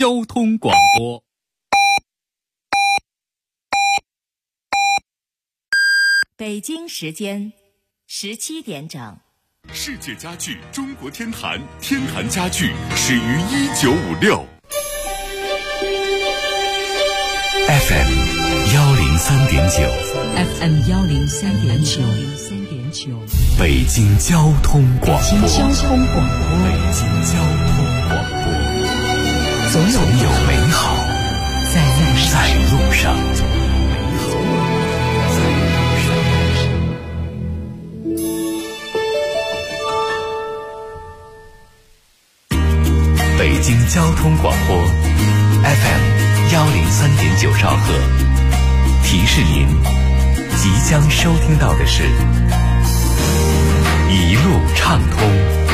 交通广播。 北京时间17点整。 世界家具中国天坛，天坛家具始于1956。FM 103.9 FM 103.9 北京交通广播。 北京交通广播。 北京交通广播。总有美好在路上。北京交通广播 FM 103.9兆赫，提示您即将收听到的是一路畅通。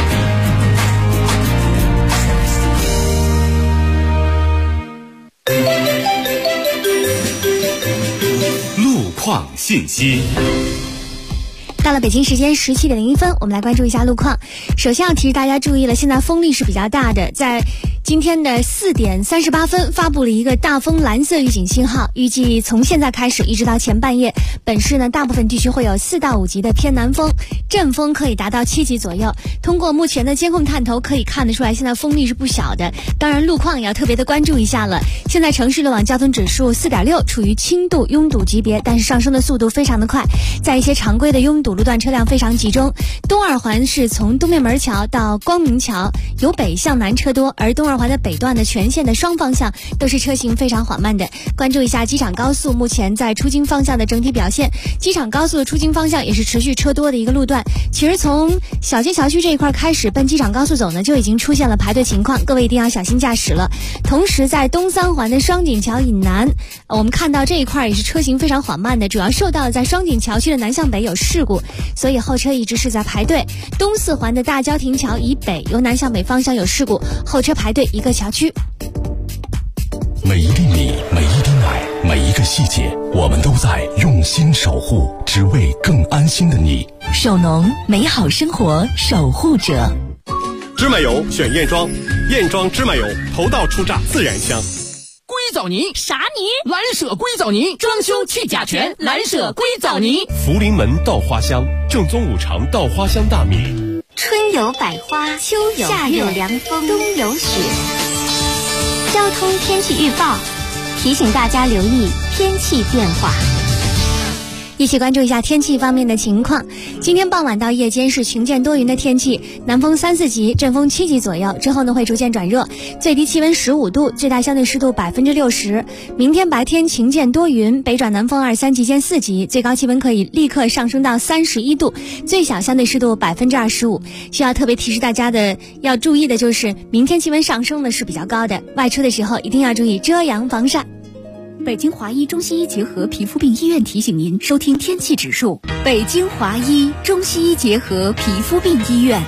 路况信息。 到了北京时间17点01分，我们来关注一下路况。首先要提示大家注意了，现在风力是比较大的，在今天的4点38分发布了一个大风蓝色预警信号，预计从现在开始一直到前半夜，本市呢大部分地区会有4到5级的偏南风，阵风可以达到7级左右。通过目前的监控探头可以看得出来，现在风力是不小的，当然路况也要特别的关注一下了。现在城市路网交通指数4.6，处于轻度拥堵级别，但是上升的速度非常的快，在一些常规的拥堵路段车辆非常集中。东二环是从东面门桥到光明桥由北向南车多，而东二环的北段的全线的双方向都是车行非常缓慢的。关注一下机场高速目前在出京方向的整体表现，机场高速的出京方向也是持续车多的一个路段。其实从小街桥区这一块开始奔机场高速走呢，就已经出现了排队情况，各位一定要小心驾驶了。同时在东三环的双井桥以南，我们看到这一块也是车行非常缓慢的，主要受到在双井桥区的南向北有事故，所以后车一直是在排队。东四环的大郊亭桥以北由南向北方向有事故，后车排队一个桥区。 每一粒米，每一滴奶，每一个细节，我们都在用心守护，只为更安心的你。 手农，美好生活守护者。 芝麻油选燕庄，燕庄芝麻油头道出榨，自然香。 硅藻泥啥泥？ 蓝舍硅藻泥，装修去甲醛，蓝舍硅藻泥。 福临门稻花香，正宗五常稻花香大米。 春有百花，秋有夏有凉风，冬有雪。交通天气预报提醒大家留意天气变化。 一起关注一下天气方面的情况。今天傍晚到夜间是晴间多云的天气，南风3、4级，阵风7级左右，之后呢会逐渐转热，最低气温15度，最大相对湿度60%。明天白天晴间多云，北转南风2、3级间4级，最高气温可以立刻上升到31度，最小相对湿度25%。需要特别提示大家的要注意的就是，明天气温上升的是比较高的，外出的时候一定要注意遮阳防晒。 北京华医中西医结合皮肤病医院提醒您收听天气指数。北京华医中西医结合皮肤病医院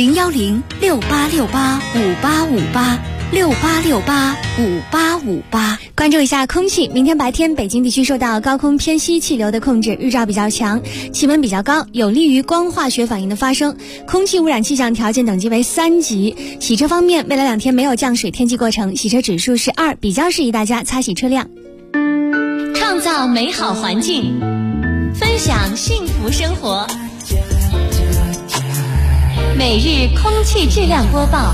，010-6868-5858，6868-5858。 关注一下空气，明天白天北京地区受到高空偏西气流的控制，日照比较强，气温比较高，有利于光化学反应的发生，空气污染气象条件等级为3级。洗车方面，未来2天没有降水天气过程，洗车指数是2，比较适宜大家擦洗车辆。 创造美好环境，分享幸福生活。每日空气质量播报。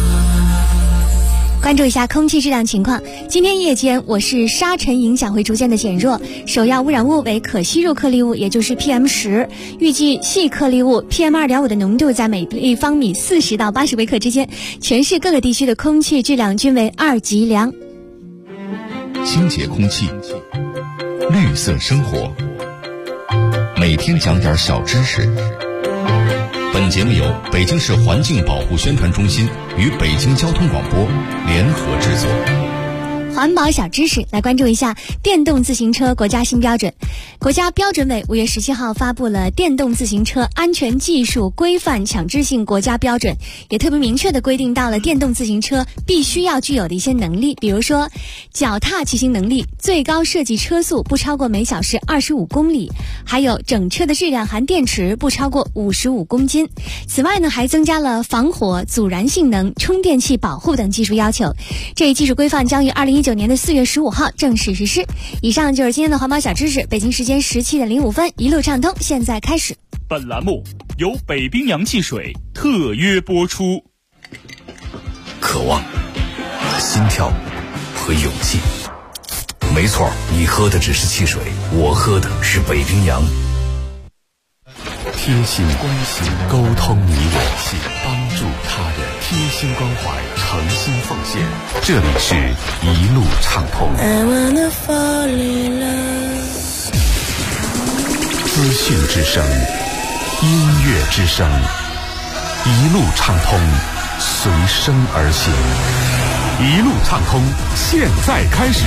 关注一下空气质量情况。今天夜间，我市沙尘影响会逐渐的减弱，首要污染物为可吸入颗粒物，也就是 PM10。预计细颗粒物 PM2.5 的浓度在每立方米40到80微克之间，全市各个地区的空气质量均为2级良。 清洁空气，绿色生活，每天讲点小知识。本节目由北京市环境保护宣传中心与北京交通广播联合制作。 环保小知识，来关注一下电动自行车国家新标准。国家标准委5月17号发布了电动自行车安全技术规范强制性国家标准，也特别明确地规定到了电动自行车必须要具有的一些能力，比如说脚踏骑行能力，最高设计车速不超过每小时25公里，还有整车的质量含电池不超过55公斤。此外呢，还增加了防火、阻燃性能、充电器保护等技术要求。这一技术规范将于2019年的4月15号正式实施。以上就是今天的环保小知识，北京时间17:05，一路畅通，现在开始。 本栏目由北冰洋汽水特约播出。 渴望、心跳和勇气，没错，你喝的只是汽水，我喝的是北冰洋。贴心关心，沟通你我，帮助他人，贴心关怀，诚心奉献。这里是一路畅通。资讯之声，音乐之声，一路畅通，随声而行。一路畅通，现在开始。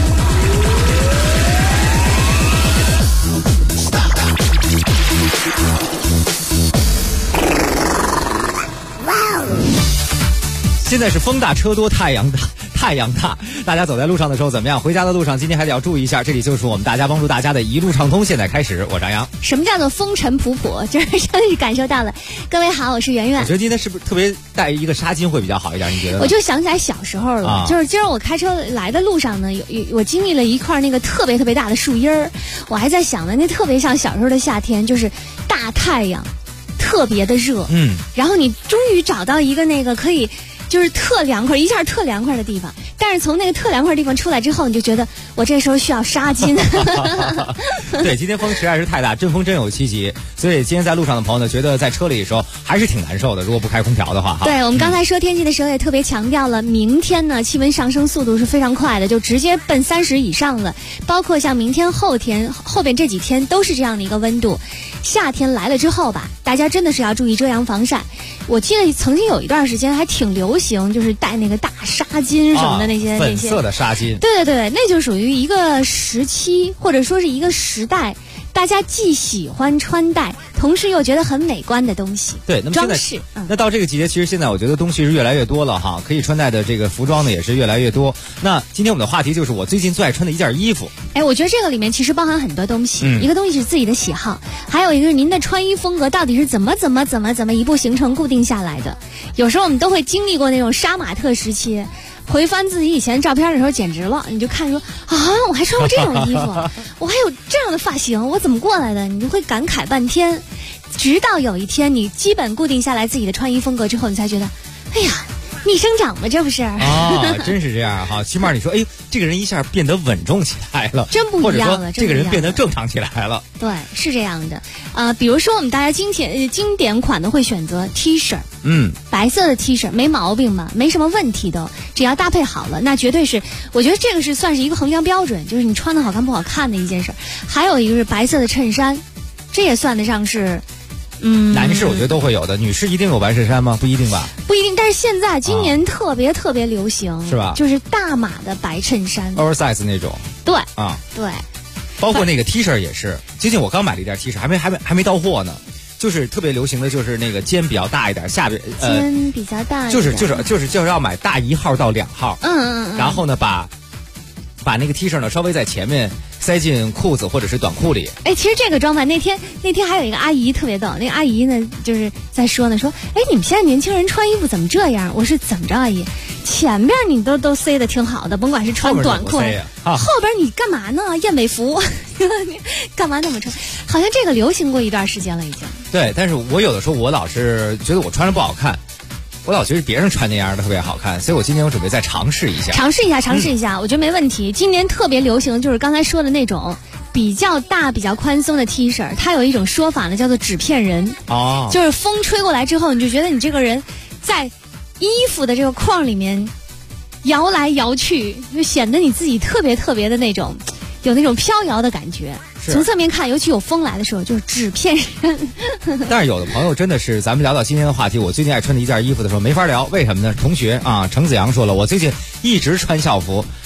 现在是风大车多太阳大，大家走在路上的时候怎么样？回家的路上今天还得要注意一下。这里就是我们大家帮助大家的一路畅通，现在开始。我张扬。 什么叫做风尘仆仆？就是真是感受到了。各位好，我是圆圆。 我觉得今天是不是特别带一个纱巾会比较好一点？你觉得呢？ 我就想起来小时候了，就是今儿我开车来的路上呢，我经历了一块那个特别特别大的树荫儿，我还在想呢，那特别像小时候的夏天，就是大太阳，特别的热，然后你终于找到一个那个可以。就是特凉快，一下特凉快的地方，但是从那个特凉快的地方出来之后，你就觉得我这时候需要纱巾。 对，今天风实在是太大，阵风真有7级，所以今天在路上的朋友呢，觉得在车里的时候还是挺难受的，如果不开空调的话。 对，我们刚才说天气的时候也特别强调了，明天呢气温上升速度是非常快的，就直接奔30以上了，包括像明天、后天、后边这几天都是这样的一个温度。夏天来了之后吧，大家真的是要注意遮阳防晒。我记得曾经有一段时间还挺流行，就是带那个大纱巾什么的那些粉色的纱巾。 对对对，那就属于一个时期或者说是一个时代，大家既喜欢穿戴，同时又觉得很美观的东西。 对，那么装饰。那到这个季节，其实现在我觉得东西是越来越多了哈，可以穿戴的这个服装呢也是越来越多。那今天我们的话题就是我最近最爱穿的一件衣服。 哎，我觉得这个里面其实包含很多东西，一个东西是自己的喜好，还有一个是您的穿衣风格到底是怎么一步形成固定下来的。有时候我们都会经历过那种杀马特时期。回翻自己以前照片的时候简直了，你就看说啊，我还穿过这种衣服，我还有这样的发型，我怎么过来的？你就会感慨半天，直到有一天你基本固定下来自己的穿衣风格之后，你才觉得，哎呀，逆生长嘛，这不是啊， 真是这样哈。起码你说，哎，这个人一下变得稳重起来了， 真不一样了， 或者说这个人变得正常起来了。 对，是这样的。比如说我们大家经典款的会选择 T 恤，白色的 T 恤没毛病吧，没什么问题的，只要搭配好了，那绝对是，我觉得这个是算是一个衡量标准，就是你穿的好看不好看的一件事。还有一个是白色的衬衫，这也算得上是。 男士我觉得都会有的，女士一定有白衬衫吗？不一定吧。 不一定，但是现在今年特别流行， 是吧？ 就是大码的白衬衫 ，oversize 那种。 对啊， 对， 包括那个 T 恤也是。最近我刚买了一件 T 恤，还没到货呢。就是特别流行的就是那个肩比较大一点，下边肩比较大一点， 就是要买大1号到2号。然后呢，把那个 T 恤呢稍微在前面塞进裤子或者是短裤里。 哎，其实这个装扮那天还有一个阿姨特别逗，那个阿姨呢就是在说，哎，你们现在年轻人穿衣服怎么这样？我是怎么着，阿姨？前边你都塞得挺好的，甭管是穿短裤，后边你干嘛呢？燕尾服，你干嘛那么穿？好像这个流行过一段时间了已经。 对，但是我有的时候我老是觉得我穿着不好看。我老觉得别人穿那样的特别好看，所以我今年我准备再尝试一下。 尝试一下，我觉得没问题。今年特别流行就是刚才说的那种比较大、比较宽松的 T 恤，它有一种说法呢，叫做纸片人。就是风吹过来之后，你就觉得你这个人在衣服的这个框里面摇来摇去，就显得你自己特别的那种，有那种飘摇的感觉。从侧面看，尤其有风来的时候，就是纸片人。 但是有的朋友真的是，咱们聊到今天的话题，我最近爱穿的一件衣服的时候没法聊，为什么呢？同学啊，程子阳说了，我最近一直穿校服，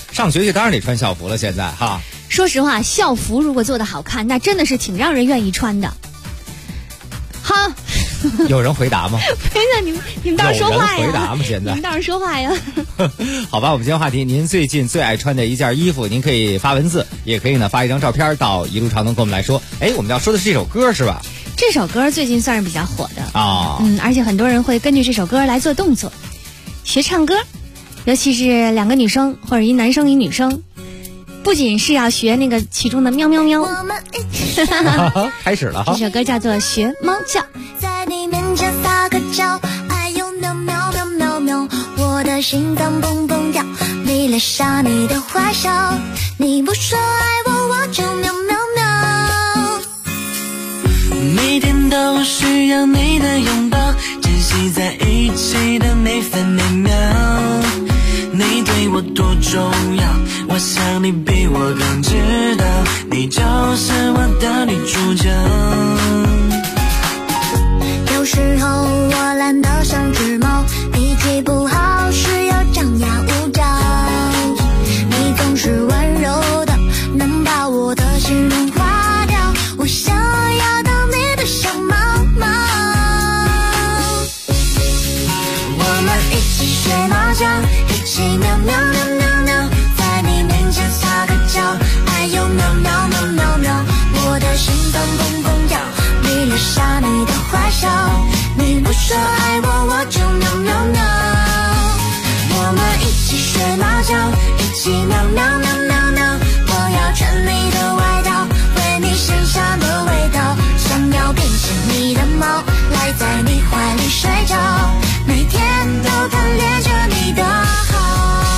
上学去当然得穿校服了，现在哈。 说实话，校服如果做得好看，那真的是挺让人愿意穿的。哈， 有人回答吗？ 没事，你们倒是说话呀！ 有人回答吗？现在你们倒是说话呀！ 好吧，我们今天话题，您最近最爱穿的一件衣服，您可以发文字，也可以呢发一张照片到一路畅通跟我们来说。哎，我们要说的是这首歌是吧？ 这首歌最近算是比较火的啊， 而且很多人会根据这首歌来做动作，学唱歌，尤其是两个女生或者一男生一女生。不仅是要学那个其中的喵喵喵， 开始了哈。 这首歌叫做《学猫叫》。 在你面前撒个娇，哎呦喵喵喵喵喵，我的心脏蹦蹦跳，迷恋上你的坏笑，你不说爱我，我就喵喵喵。 每天都需要你的拥抱，珍惜在一起的每分每秒。你对我多重要，我想你比我更知道，你就是我的女主角。 有时候我懒得像只猫，脾气不好时又张牙舞爪，你总是温柔的，能把我的心融化掉，我想要当你的小猫猫。我们一起学猫叫，一起喵喵喵喵喵，在你面前撒个娇，哎呦喵喵喵喵喵，我的心脏蹦蹦跳，迷恋上你的坏笑，你不说爱我，我就喵喵喵。我们一起学猫叫，一起喵喵喵喵喵，我要穿你的外套，闻你身上的味道，想要变成你的猫，赖在你怀里睡觉，每天都贪恋着你的好。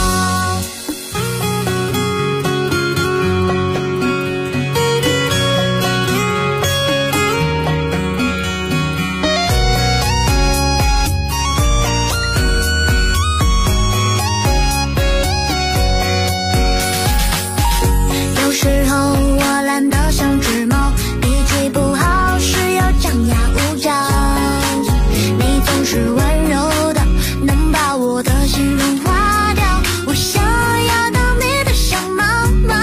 有时候我懒得像只猫，脾气不好时又张牙舞爪，你总是温柔的，能把我的心融化掉，我想要当你的小猫猫。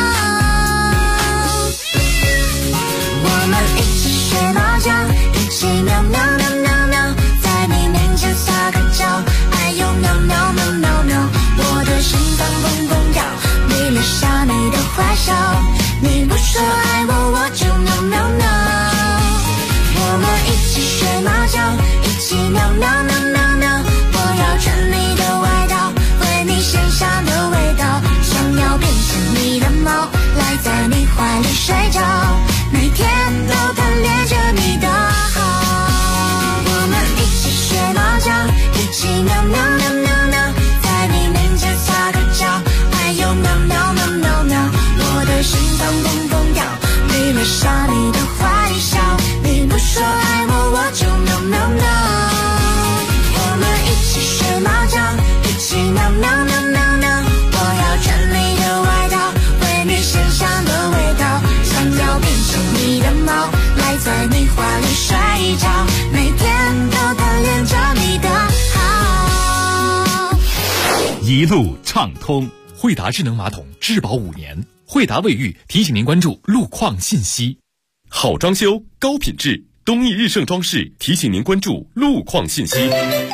我们一起学猫叫，一起喵喵喵喵喵，在你面前撒个娇，哎呦喵喵喵喵喵，我的心脏蹦蹦跳，迷恋上你的坏笑，你不说爱我，我就喵喵喵。我们一起学猫叫，一起喵喵喵喵喵，我要穿你的外套，闻你身上的味道，想要变成你的猫，赖在你怀里睡觉，每天都贪恋着你的好。我们一起学猫叫，一起喵喵喵喵喵，在你面前撒个娇，哎呦喵喵喵喵喵，我的心脏蹦蹦跳，迷恋上你的坏笑，你不说爱我，我就喵喵喵。我们一起学猫叫，一起喵喵喵喵喵，我要穿你的外套，闻你身上的味道，想要变成你的猫，赖在你怀里睡觉，每天都贪恋着你的好。 一路畅通，惠达智能马桶质保5年。惠达卫浴提醒您关注路况信息。 好装修，高品质，东义日盛装饰提醒您关注路况信息。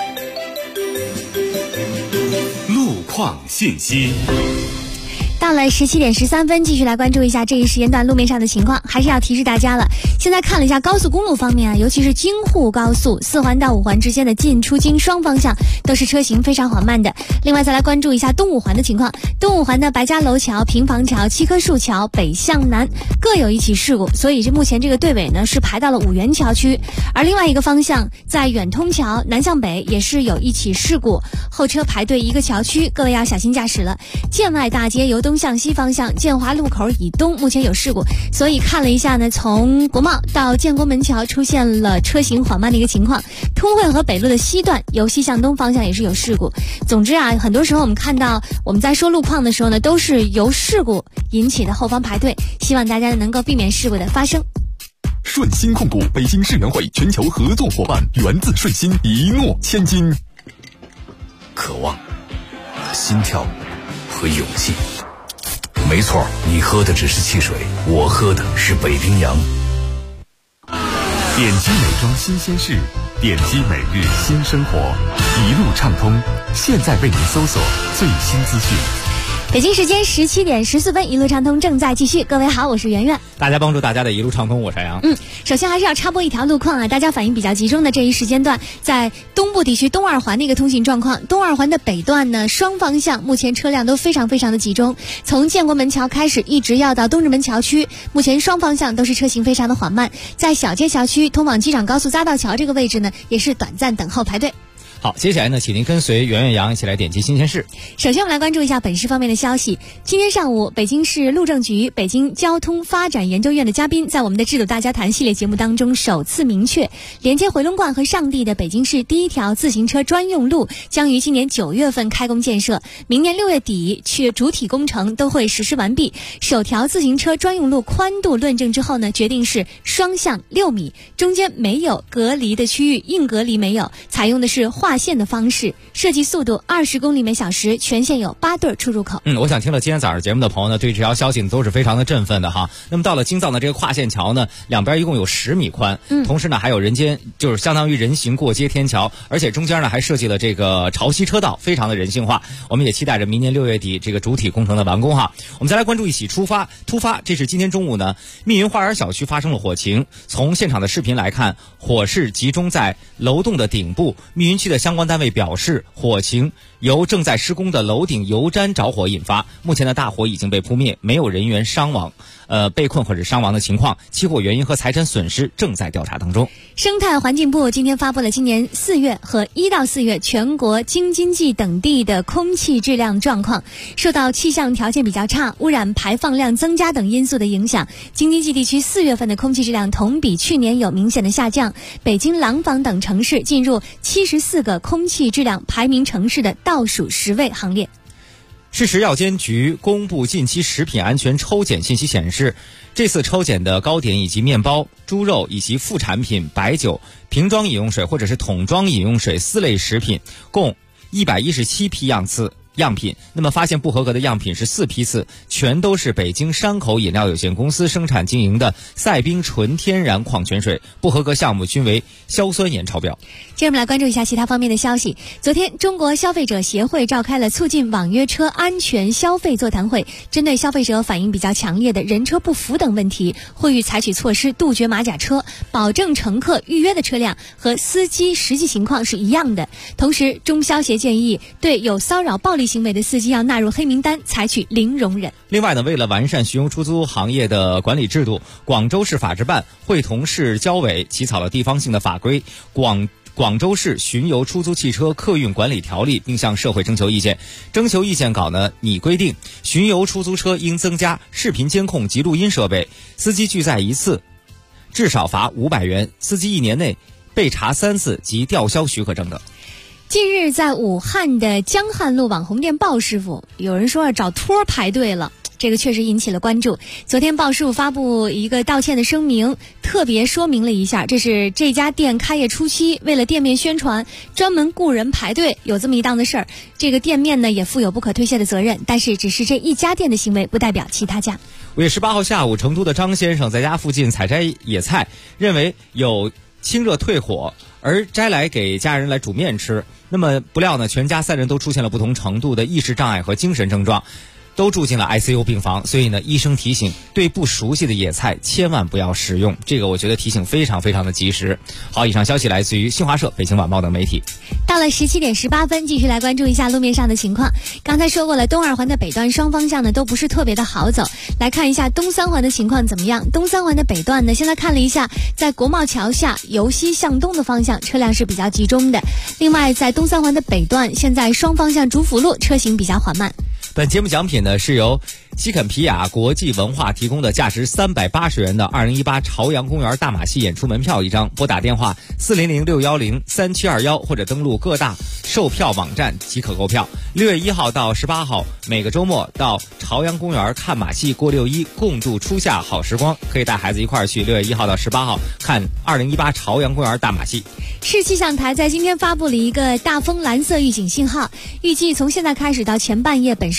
路况信息。 到了17点13分，继续来关注一下这一时间段路面上的情况。还是要提示大家了，现在看了一下高速公路方面啊，尤其是京沪高速4环到5环之间的进出京双方向都是车行非常缓慢的。另外再来关注一下东5环的情况，东5环的白家楼桥、平房桥、七棵树桥北向南各有一起事故，所以目前这个队尾呢是排到了五元桥区。而另外一个方向，在远通桥南向北也是有一起事故，后车排队一个桥区，各位要小心驾驶了。建外大街由东向西方向建华路口以东目前有事故，所以看了一下呢，从国贸到建国门桥出现了车行缓慢的一个情况。通惠河北路的西段由西向东方向也是有事故。总之啊，很多时候我们看到我们在说路况的时候呢，都是由事故引起的后方排队，希望大家能够避免事故的发生。 顺心控股北京世园会全球合作伙伴，源自顺心，一诺千金。 渴望、心跳和勇气， 没错，你喝的只是汽水，我喝的是北冰洋。 点击美妆新鲜事，点击每日新生活，一路畅通。现在为您搜索最新资讯。 北京时间17点14分，一路畅通正在继续。各位好，我是圆圆。 大家帮助大家的一路畅通，我是杨。 首先还是要插播一条路况啊，大家反应比较集中的这一时间段，在东部地区东二环的一个通行状况。东二环的北段呢，双方向目前车辆都非常的集中，从建国门桥开始，一直要到东直门桥区，目前双方向都是车行非常的缓慢。在小街桥区通往机场高速匝道桥这个位置呢，也是短暂等候排队。 好，接下来呢，请您跟随圆圆杨一起来点击新鲜事。 首先我们来关注一下本市方面的消息。今天上午，北京市路政局北京交通发展研究院的嘉宾在我们的智堵大家谈系列节目当中首次明确，连接回龙观和上地的北京市第一条自行车专用路将于今年9月份开工建设，明年6月底主体工程都会实施完毕。首条自行车专用路宽度论证之后呢，决定是双向6米，中间没有隔离的区域，硬隔离没有，采用的是划线的方式，设计速度20公里每小时，全线有8对出入口。 我想听了今天早上节目的朋友呢，对这条消息都是非常的振奋的哈。那么到了京藏的这个跨线桥呢，两边一共有10米宽，同时呢还有人间，就是相当于人行过街天桥，而且中间呢还设计了这个潮汐车道，非常的人性化。我们也期待着明年6月底这个主体工程的完工哈。我们再来关注一起突发，这是今天中午呢，密云花园小区发生了火情。从现场的视频来看，火势集中在楼栋的顶部。密云区的相关单位表示，火情由正在施工的楼顶油毡着火引发，目前的大火已经被扑灭，没有人员伤亡。被困或者伤亡的情况，起火原因和财产损失正在调查当中。 生态环境部今天发布了今年4月和1到4月全国京津冀等地的空气质量状况。受到气象条件比较差、污染排放量增加等因素的影响，京津冀地区4月份的空气质量同比去年有明显的下降。北京、廊坊等城市进入74个空气质量排名城市的倒数10位行列。 市食药监局公布近期食品安全抽检信息显示，这次抽检的糕点以及面包、猪肉以及副产品、白酒、瓶装饮用水或者是桶装饮用水4类食品，共117批样品，那么发现不合格的样品是4批次，全都是北京山口饮料有限公司生产经营的赛冰纯天然矿泉水，不合格项目均为硝酸盐超标。 接着我们来关注一下其他方面的消息。昨天，中国消费者协会召开了促进网约车安全消费座谈会，针对消费者反映比较强烈的人车不符等问题，呼吁采取措施杜绝马甲车，保证乘客预约的车辆和司机实际情况是一样的。同时，中消协建议对有骚扰暴力行为的司机要纳入黑名单，采取零容忍。 另外呢，为了完善巡游出租行业的管理制度，广州市法制办会同市交委起草了地方性的法规广州市巡游出租汽车客运管理条例，并向社会征求意见。征求意见稿呢拟规定，巡游出租车应增加视频监控及录音设备，司机拒载1次至少罚500元，司机1年内被查3次及吊销许可证等。 近日，在武汉的江汉路网红店鲍师傅，有人说找托排队了，这个确实引起了关注。昨天鲍师傅发布一个道歉的声明，特别说明了一下，这是这家店开业初期为了店面宣传，专门雇人排队，有这么一档子事儿。这个店面呢也负有不可推卸的责任，但是只是这一家店的行为，不代表其他家。 5月18号下午，成都的张先生在家附近采摘野菜，认为有清热退火，而摘来给家人来煮面吃。那么不料呢，全家3人都出现了不同程度的意识障碍和精神症状，都住进了 ICU 病房。所以呢，医生提醒，对不熟悉的野菜千万不要食用。这个我觉得提醒非常的及时。好，以上消息来自于新华社、北京晚报等媒体。 到了17点18分，继续来关注一下路面上的情况。刚才说过了，东二环的北段双方向呢都不是特别的好走。来看一下东三环的情况怎么样。东三环的北段呢，现在看了一下，在国贸桥下由西向东的方向车辆是比较集中的。另外，在东三环的北段，现在双方向主辅路车行比较缓慢。 本节目奖品呢是由西肯皮亚国际文化提供的价值380元的2018朝阳公园大马戏演出门票一张，拨打电话400-610-3721或者登录各大售票网站即可购票。6月1号到18号，每个周末到朝阳公园看马戏过6·1，共度初夏好时光。可以带孩子一块儿去6月1号到18号看2018朝阳公园大马戏。 市气象台在今天发布了一个大风蓝色预警信号，预计从现在开始到前半夜，本市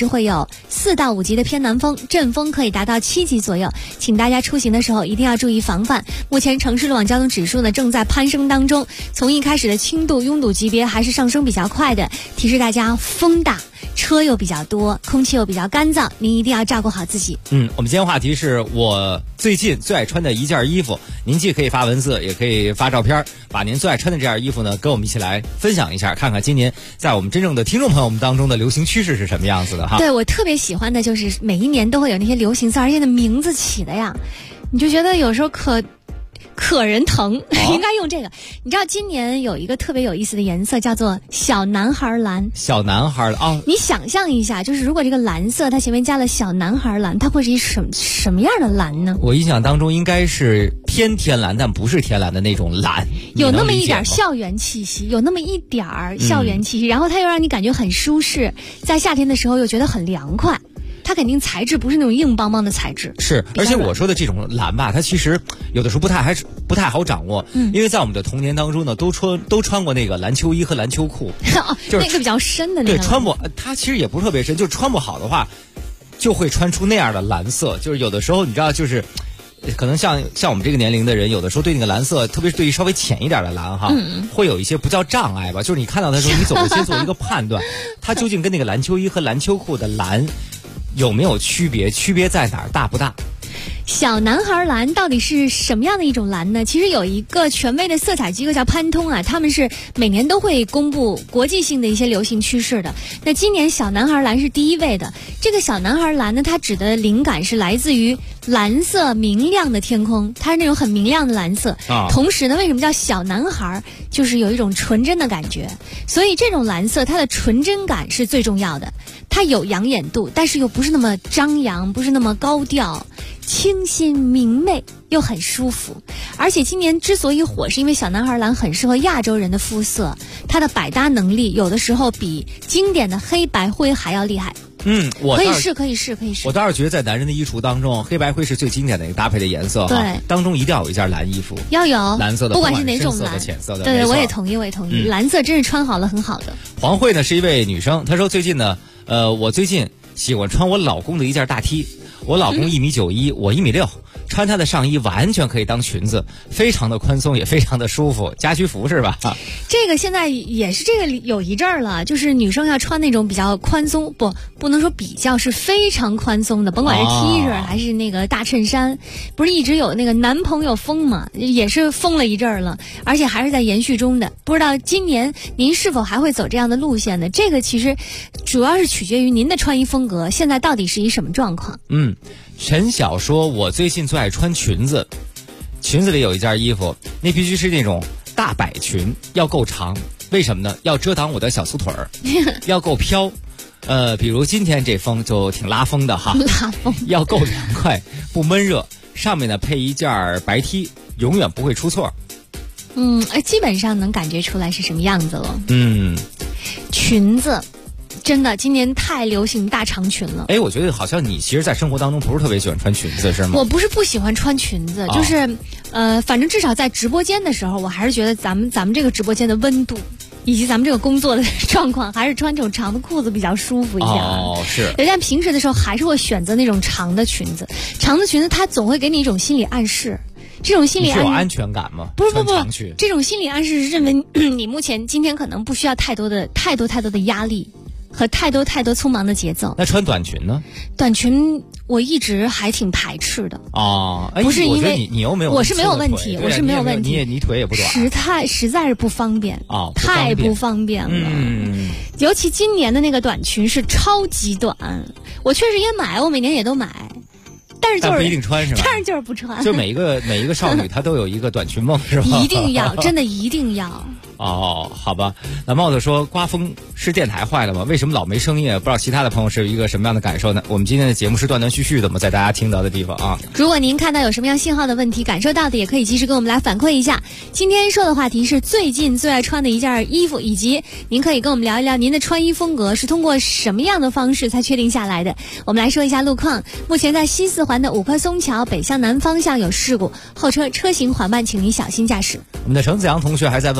是会有4到5级的偏南风，阵风可以达到7级左右，请大家出行的时候一定要注意防范。目前城市路网交通指数呢正在攀升当中，从一开始的轻度拥堵级别还是上升比较快的，提示大家风大，车又比较多，空气又比较干燥，您一定要照顾好自己。 我们今天话题是我最近最爱穿的一件衣服，您既可以发文字，也可以发照片，把您最爱穿的这件衣服呢跟我们一起来分享一下，看看今年在我们真正的听众朋友们当中的流行趋势是什么样子的哈。 对，我特别喜欢的就是每一年都会有那些流行色，而且那名字起的呀，你就觉得有时候可人疼，应该用这个。你知道今年有一个特别有意思的颜色叫做小男孩蓝。 小男孩啊， 你想象一下，就是如果这个蓝色它前面加了小男孩蓝，它会是一什么样的蓝呢？ 我印象当中应该是天蓝，但不是天蓝的那种蓝， 有那么一点校园气息，有那么一点校园气息，然后它又让你感觉很舒适，在夏天的时候又觉得很凉快。它肯定材质不是那种硬邦邦的材质， 是，而且我说的这种蓝吧，它其实有的时候不太好掌握，因为在我们的童年当中呢，都穿过那个篮球衣和篮球裤， 就是那个比较深的那个， 对，穿不，它其实也不是特别深，就是穿不好的话，就会穿出那样的蓝色，就是有的时候你知道，就是可能像我们这个年龄的人，有的时候对那个蓝色，特别是对于稍微浅一点的蓝哈，会有一些不叫障碍吧，就是你看到它的时候，你总会先做一个判断，它究竟跟那个篮球衣和篮球裤的蓝有没有区别？区别在哪儿？大不大？ 小男孩蓝到底是什么样的一种蓝呢？其实有一个权威的色彩机构叫潘通啊，他们是每年都会公布国际性的一些流行趋势的。那今年小男孩蓝是第一位的。这个小男孩蓝呢，它指的灵感是来自于蓝色明亮的天空，它是那种很明亮的蓝色。同时呢，为什么叫小男孩？就是有一种纯真的感觉。所以这种蓝色它的纯真感是最重要的。它有养眼度，但是又不是那么张扬，不是那么高调，清新明媚又很舒服。而且今年之所以火，是因为小男孩蓝很适合亚洲人的肤色，它的百搭能力有的时候比经典的黑白灰还要厉害。 可以试。 我倒是觉得在男人的衣橱当中，黑白灰是最经典的一个搭配的颜色。 对， 当中一定要有一件蓝衣服， 要有蓝色的， 不管是哪种蓝， 浅色的。 对，我也同意。蓝色真是穿好了很好的。 黄慧呢是一位女生，她说最近呢，我最近喜欢穿我老公的一件大 T， 我老公1.91米，我1.6米，穿他的上衣完全可以当裙子，非常的宽松，也非常的舒服，家居服是吧？ 这个现在也是这个有一阵儿了，就是女生要穿那种比较宽松，不能说比较，是非常宽松的，甭管是 T 恤还是那个大衬衫，不是一直有那个男朋友风嘛，也是疯了一阵儿了，而且还是在延续中的。不知道今年您是否还会走这样的路线呢？这个其实主要是取决于您的穿衣风格，现在到底是一什么状况？ 陈晓说，我最近最爱穿裙子，裙子里有一件衣服，那必须是那种大摆裙，要够长，为什么呢？要遮挡我的小粗腿儿，要够飘。比如今天这风就挺拉风的哈， 拉风， 要够凉快，不闷热，上面呢配一件白 T， 永远不会出错。 基本上能感觉出来是什么样子了。裙子。真的，今年太流行大长裙了。 我觉得好像你其实，在生活当中不是特别喜欢穿裙子，是吗？ 我不是不喜欢穿裙子，就是，反正至少在直播间的时候，我还是觉得咱们这个直播间的温度，以及咱们这个工作的状况，还是穿这种长的裤子比较舒服一点。 是。 但平时的时候，还是会选择那种长的裙子。长的裙子，它总会给你一种心理暗示。这种心理暗示有安全感吗？ 不，这种心理暗示是认为你目前今天可能不需要太多的压力。和太多匆忙的节奏。 那穿短裙呢？ 短裙我一直还挺排斥的。 不是因为你又没有， 我是没有问题，我是没有问题。 你腿也不短， 实在是不方便太不方便了。尤其今年的那个短裙是超级短，我确实也买，我每年也都买。但是就是不一定穿是吧？ 但是就是不穿。 就每一个少女她都有一个短裙梦是吧？ 一定要，真的一定要。 好吧。那帽子说，刮风是电台坏了吗？为什么老没声音？不知道其他的朋友是一个什么样的感受呢？我们今天的节目是断断续续的嘛，在大家听到的地方啊。 如果您看到有什么样信号的问题，感受到的也可以及时跟我们来反馈一下。今天说的话题是最近最爱穿的一件衣服，以及您可以跟我们聊一聊您的穿衣风格是通过什么样的方式才确定下来的。我们来说一下路况。目前在西四环的5棵松桥北向南方向有事故，后车车行缓慢，请您小心驾驶。 我们的程子阳同学还在问，刚才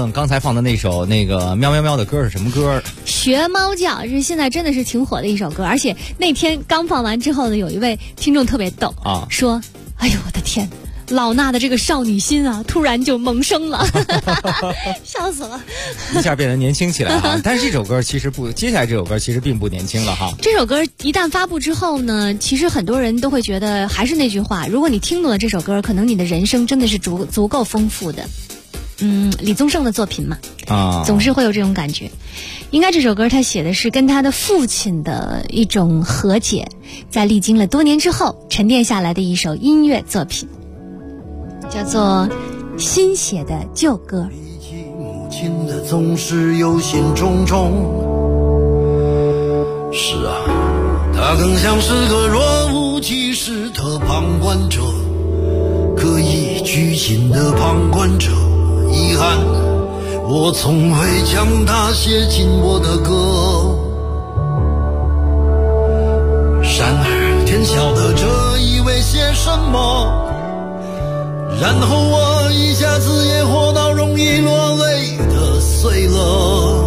放的那首那个喵喵喵的歌是什么歌？ 学猫叫，这现在真的是挺火的一首歌，而且那天刚放完之后呢，有一位听众特别逗啊，说：“哎呦我的天！”老衲的这个少女心啊，突然就萌生了，笑死了， 一下变得年轻起来哈。但是这首歌其实不，接下来这首歌其实并不年轻了哈。 这首歌一旦发布之后呢，其实很多人都会觉得，还是那句话，如果你听懂了这首歌，可能你的人生真的是足够丰富的。李宗盛的作品嘛，总是会有这种感觉。应该这首歌他写的是跟他的父亲的一种和解，在历经了多年之后沉淀下来的一首音乐作品。叫做新写的旧歌。 母亲的总是忧心忡忡，是啊，她更像是个若无其事的旁观者，刻意拘谨的旁观者。遗憾，我从未将她写进我的歌。然而天晓得这意味些什么，然后我一下子也活到容易落泪的岁了。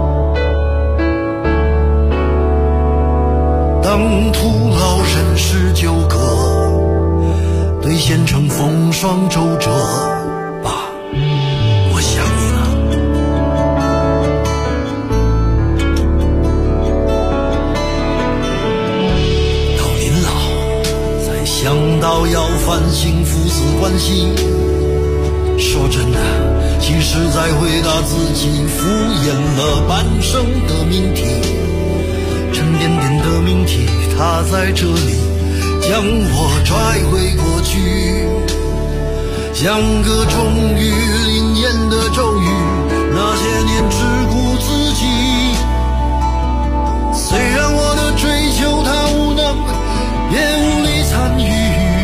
当徒劳人世纠葛，兑现成风霜周折，爸，我想你了。到临老才想到要反省父子关系，说真的，其实在回答自己敷衍了半生的命题，沉甸甸的命题，它在这里将我拽回过去，像个终于灵验的咒语，那些年只顾自己，虽然我的追求它无能也无力参与，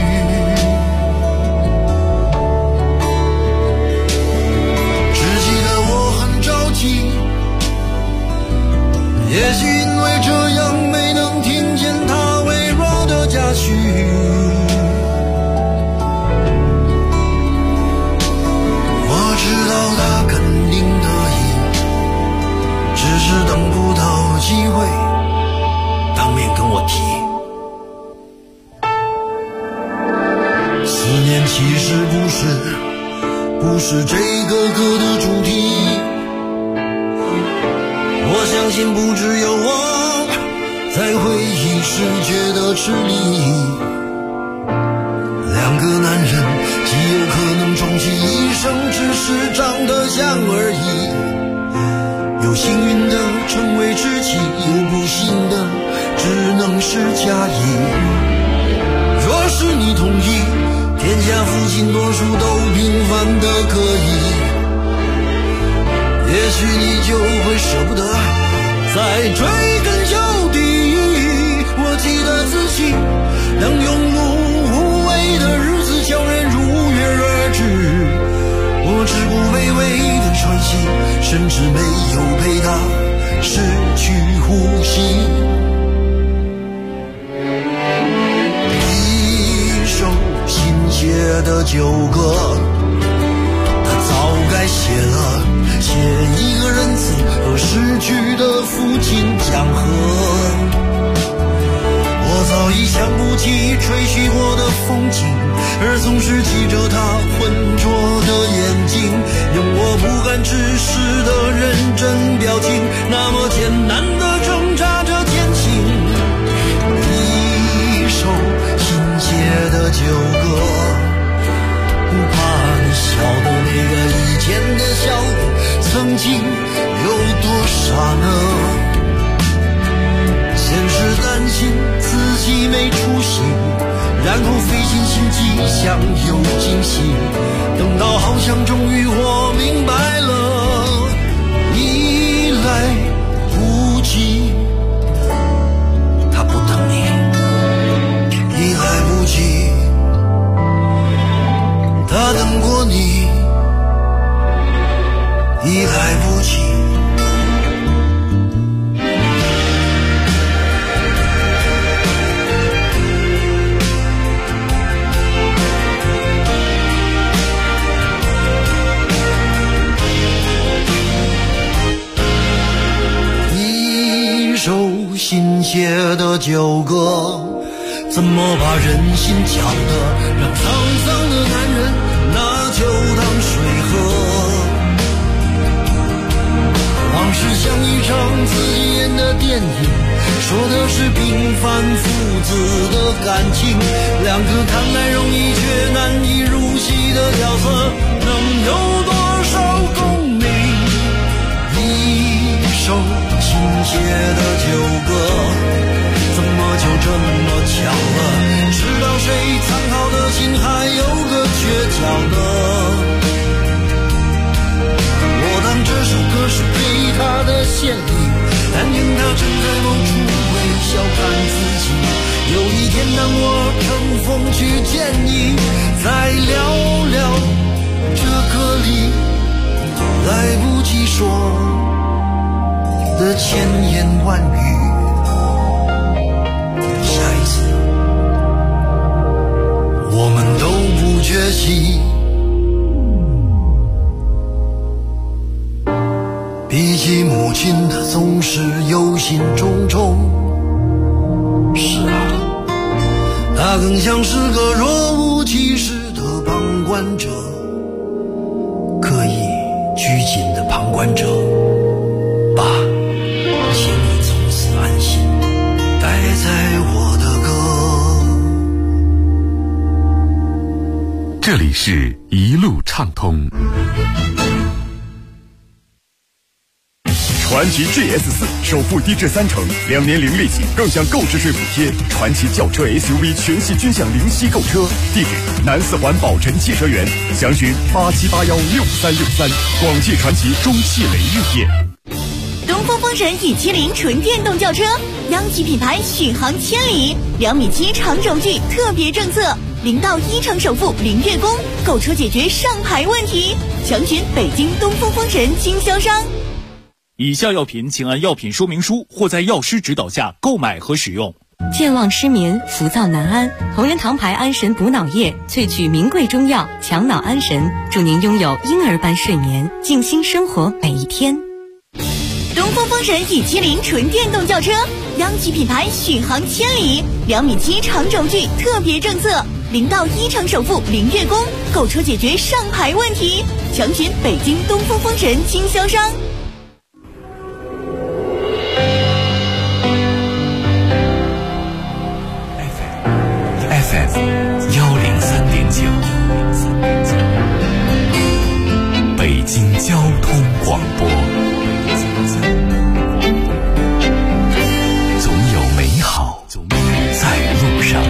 也许因为这样没能听见他微弱的嘉许，我知道他肯定得意，只是等不到机会当面跟我提。思念其实不是这个歌的主题，我相信不只有我在回忆时觉得吃力，两个男人极有可能终其一生只是长得像而已，有幸运的成为知己，有不幸的只能是假意。若是你同意，天下父亲多数都平凡的可以，也许你就会舍不得再追根究底。我记得自己当庸碌无为的日子悄然如约而至，我只顾微微的喘息，甚至没有陪他失去呼吸。一首新写的旧歌，他早该写了，写一个仁慈和逝去的父亲讲和。我早已想不起吹嘘过的风景，而总是记着他浑浊的眼睛，用我不敢直视的认真表情，那么艰难的挣扎着前行。一首新写的旧歌，不怕你笑的那个以前的笑曾经有多傻呢？先是担心自己没出息，然后费尽心机想有惊喜，等到好像终于我明白了，已来不及。他不等你，已来不及。他等过你，已来不及。 怎么把人心搅得让沧桑的男人拿酒当水喝？往事像一场自己演的电影，说的是平凡父子的感情，两个看来容易却难以入戏的角色，能有多少共鸣？一首亲切的旧歌，怎么就这么巧了？知道谁藏好的心还有个诀窍呢？我当这首歌是给他的献礼，但愿他正在某处微笑看自己。有一天当我乘风去见你，再聊聊这歌里来不及说的千言万语。下一次我们都不缺席，比起母亲的总是忧心忡忡。是啊，他更像是个若无其事的旁观者，刻意拘谨的旁观者。爸，请你从此安心待在我的歌。这里是一路畅通。 传祺 GS4 首付低至30%，2年零利息，更享购置税补贴。传祺轿车 SUV 全系均享零息购车。地址：南四环宝辰汽车园，详询87816363。广汽传祺中汽雷日店。 东风风神E70纯电动轿车，央企品牌续航千里，2.7米长轴距特别政策，0到1成首付0月供，购车解决上牌问题。详询北京东风风神经销商。 以下药品请按药品说明书或在药师指导下购买和使用。 健忘失眠、浮躁难安，同仁堂牌安神补脑液萃取名贵中药，强脑安神，祝您拥有婴儿般睡眠，静心生活每一天。 东风风神E70纯电动轿车，央企品牌续航千里，2.7米长轴距特别政策，0到1成首付0月供，购车解决上牌问题。详询北京东风风神经销商。 103.9，北京交通广播。总有美好在路上。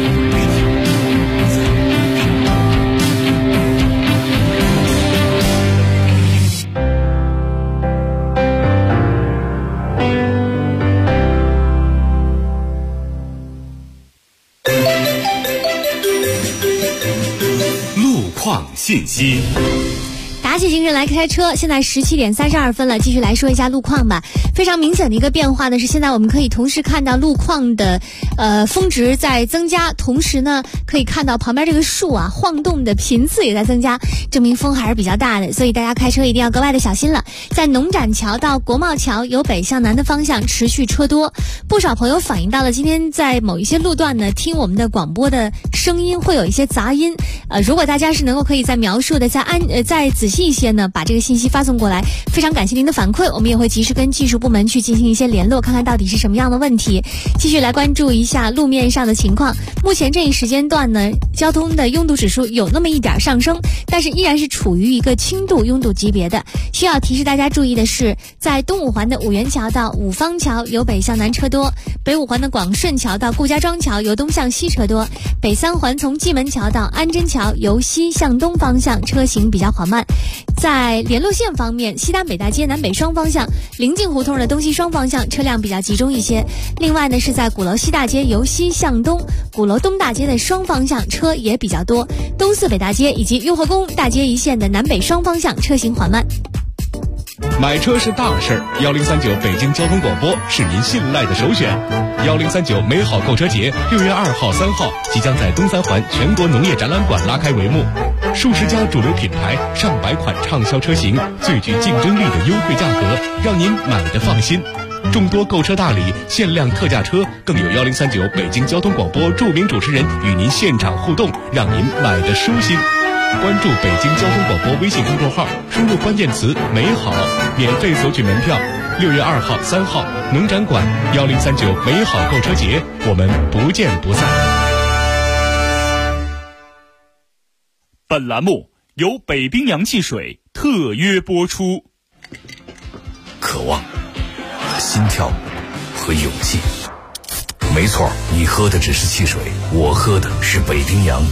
信息。 打起精神来开车，现在17点32分了，继续来说一下路况吧。非常明显的一个变化呢，是现在我们可以同时看到路况的峰值在增加，同时呢可以看到旁边这个树啊晃动的频次也在增加，证明风还是比较大的，所以大家开车一定要格外的小心了。在农展桥到国贸桥由北向南的方向持续车多，不少朋友反映到了今天在某一些路段呢，听我们的广播的声音会有一些杂音，如果大家是能够可以再描述的再仔细一些呢，把这个信息发送过来，非常感谢您的反馈，我们也会及时跟技术部门去进行一些联络，看看到底是什么样的问题。继续来关注一下路面上的情况，目前这一时间段呢，交通的拥堵指数有那么一点上升，但是依然是处于一个轻度拥堵级别的。需要提示大家注意的是，在东五环的五元桥到五方桥由北向南车多，北五环的广顺桥到顾家庄桥由东向西车多，北三环从蓟门桥到安贞桥由西向东方向车行比较缓慢。在联络线方面，西单北大街南北双方向、临近胡同的东西双方向车辆比较集中一些。另外呢，是在鼓楼西大街由西向东、鼓楼东大街的双方向车也比较多，东四北大街以及雍和宫大街一线的南北双方向车行缓慢。 买车是大事儿，1039北京交通广播是您信赖的首选。1039美好购车节6月2号、3号即将在东三环全国农业展览馆拉开帷幕，数十家主流品牌、上百款畅销车型，最具竞争力的优惠价格，让您买得放心。 众多购车大礼、限量特价车，更有1039北京交通广播著名主持人与您现场互动，让您买得舒心。关注北京交通广播微信公众号，输入关键词“美好”，免费索取门票。6月2号、3号，农展馆1039美好购车节，我们不见不散。 本栏目由北冰洋汽水特约播出。 渴望、心跳和勇气。没错，你喝的只是汽水，我喝的是北冰洋。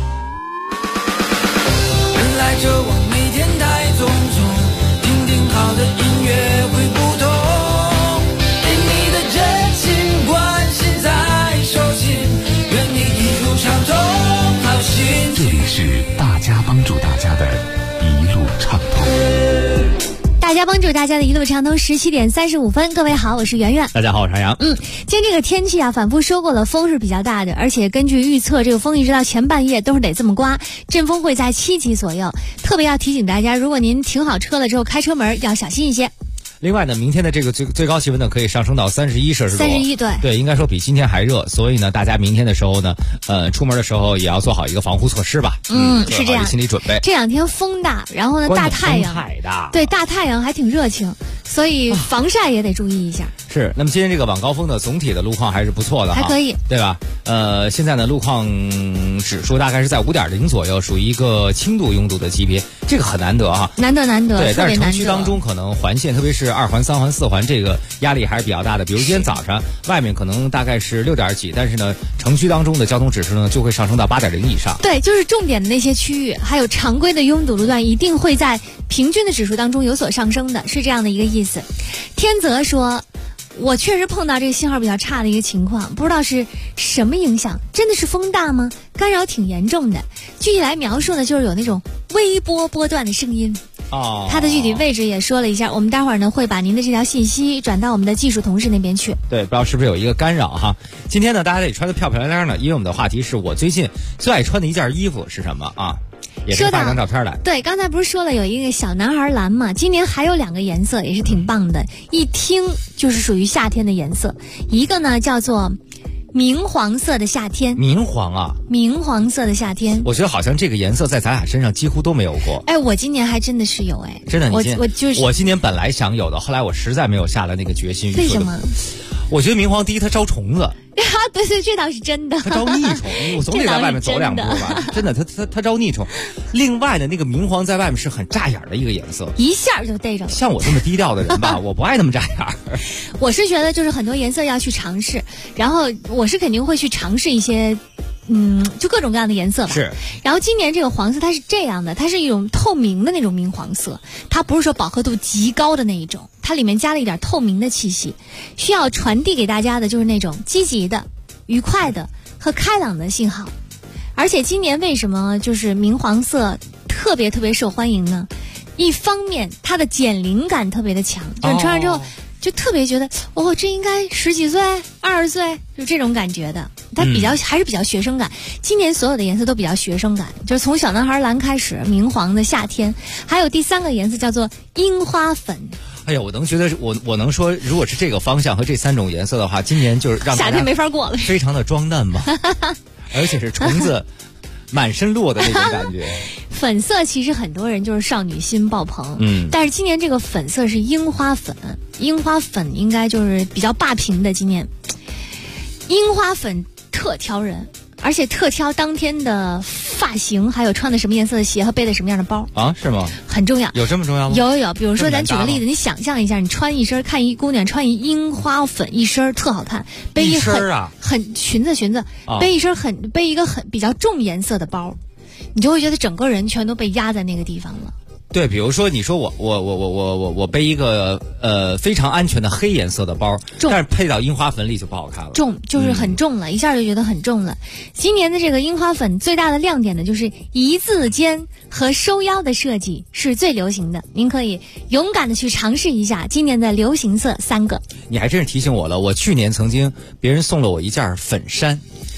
原来这往每天太匆匆，听听好的音乐会不同，对你的真心关心在手心，愿你一路畅通，好心情。 这里是大家帮助大家的一路畅通。 大家帮助大家的一路畅通，17点35分，各位好，我是圆圆。 大家好，我是杨洋。 今天这个天气啊，反复说过了，风是比较大的，而且根据预测，这个风一直到前半夜都是得这么刮，阵风会在7级左右。特别要提醒大家，如果您停好车了之后开车门要小心一些。 另外呢，明天的这个最高气温呢，可以上升到31摄氏度。 31，对， 应该说比今天还热。所以呢，大家明天的时候呢，出门的时候也要做好一个防护措施吧。 是这样， 心理准备。 这两天风大，然后呢，大太阳，对，大太阳还挺热情，所以防晒也得注意一下。 是，那么今天这个晚高峰的总体的路况还是不错的， 还可以， 对吧？现在呢，路况指数大概是在5.0左右，属于一个轻度拥堵的级别，这个很难得哈， 难得， 对，但是城区特别难得。 当中可能环线，特别是2环、3环、4环，这个压力还是比较大的。比如今天早上外面可能大概是6点几，但是呢，城区当中的交通指数呢就会上升到8.0以上。 对，就是重点的那些区域，还有常规的拥堵路段，一定会在平均的指数当中有所上升的，是这样的一个意思。天泽说，我确实碰到这个信号比较差的一个情况，不知道是什么影响，真的是风大吗？干扰挺严重的。具体来描述呢，就是有那种微波波段的声音。它的具体位置也说了一下，我们待会儿呢会把您的这条信息转到我们的技术同事那边去。 对，不知道是不是有一个干扰哈。今天呢，大家得穿得漂漂亮亮的，因为我们的话题是我最近最爱穿的一件衣服是什么啊？也是发一张照片来。 对，刚才不是说了有一个小男孩蓝嘛？今年还有2个颜色也是挺棒的，一听就是属于夏天的颜色。一个呢叫做明黄色的夏天。 明黄啊？ 明黄色的夏天。 我觉得好像这个颜色在咱俩身上几乎都没有过。 哎，我今年还真的是有哎。 真的， 我今年本来想有的，后来我实在没有下了那个决心。 为什么？ 我觉得明黄第一它招虫子。 对，这倒是真的。 它招腻虫，我总得在外面走2步吧。真的，它招腻虫。另外呢，那个明黄在外面是很扎眼的一个颜色， 一下就逮着了。 像我这么低调的人吧，我不爱那么扎眼。 我是觉得就是很多颜色要去尝试，然后我是肯定会去尝试一些。就各种各样的颜色吧。 是。 然后今年这个黄色它是这样的，它是一种透明的那种明黄色，它不是说饱和度极高的那一种，它里面加了一点透明的气息，需要传递给大家的就是那种积极的、愉快的和开朗的信号。而且今年为什么就是明黄色特别受欢迎呢？一方面它的减龄感特别的强，就是穿上之后就特别觉得这应该10几岁、20岁，就这种感觉的。它还是比较学生感。今年所有的颜色都比较学生感，就是从小男孩蓝开始，明黄的夏天，还有第3个颜色叫做樱花粉。 哎呀，我能觉得我能说，如果是这个方向和这3种颜色的话，今年就是让夏天没法过了， 非常的装嫩吧，而且是虫子满身落的那种感觉。 粉色其实很多人就是少女心爆棚，但是今年这个粉色是樱花粉，樱花粉应该就是比较霸屏的。今年樱花粉特挑人，而且特挑当天的发型，还有穿的什么颜色的鞋和背的什么样的包啊？是吗？ 很重要。 有这么重要吗？ 有。比如说咱举个例子，你想象一下，你穿一身，看一姑娘穿一樱花粉一身特好看，背一很裙子，背一个很比较重颜色的包，你就会觉得整个人全都被压在那个地方了。 对，比如说你说我背一个非常安全的黑颜色的包，但是配到樱花粉里就不好看了。 就是很重了，一下就觉得很重了。今年的这个樱花粉最大的亮点呢，就是一字肩和收腰的设计是最流行的。您可以勇敢的去尝试一下今年的流行色3个。 你还真是提醒我了，我去年曾经别人送了我一件粉衫。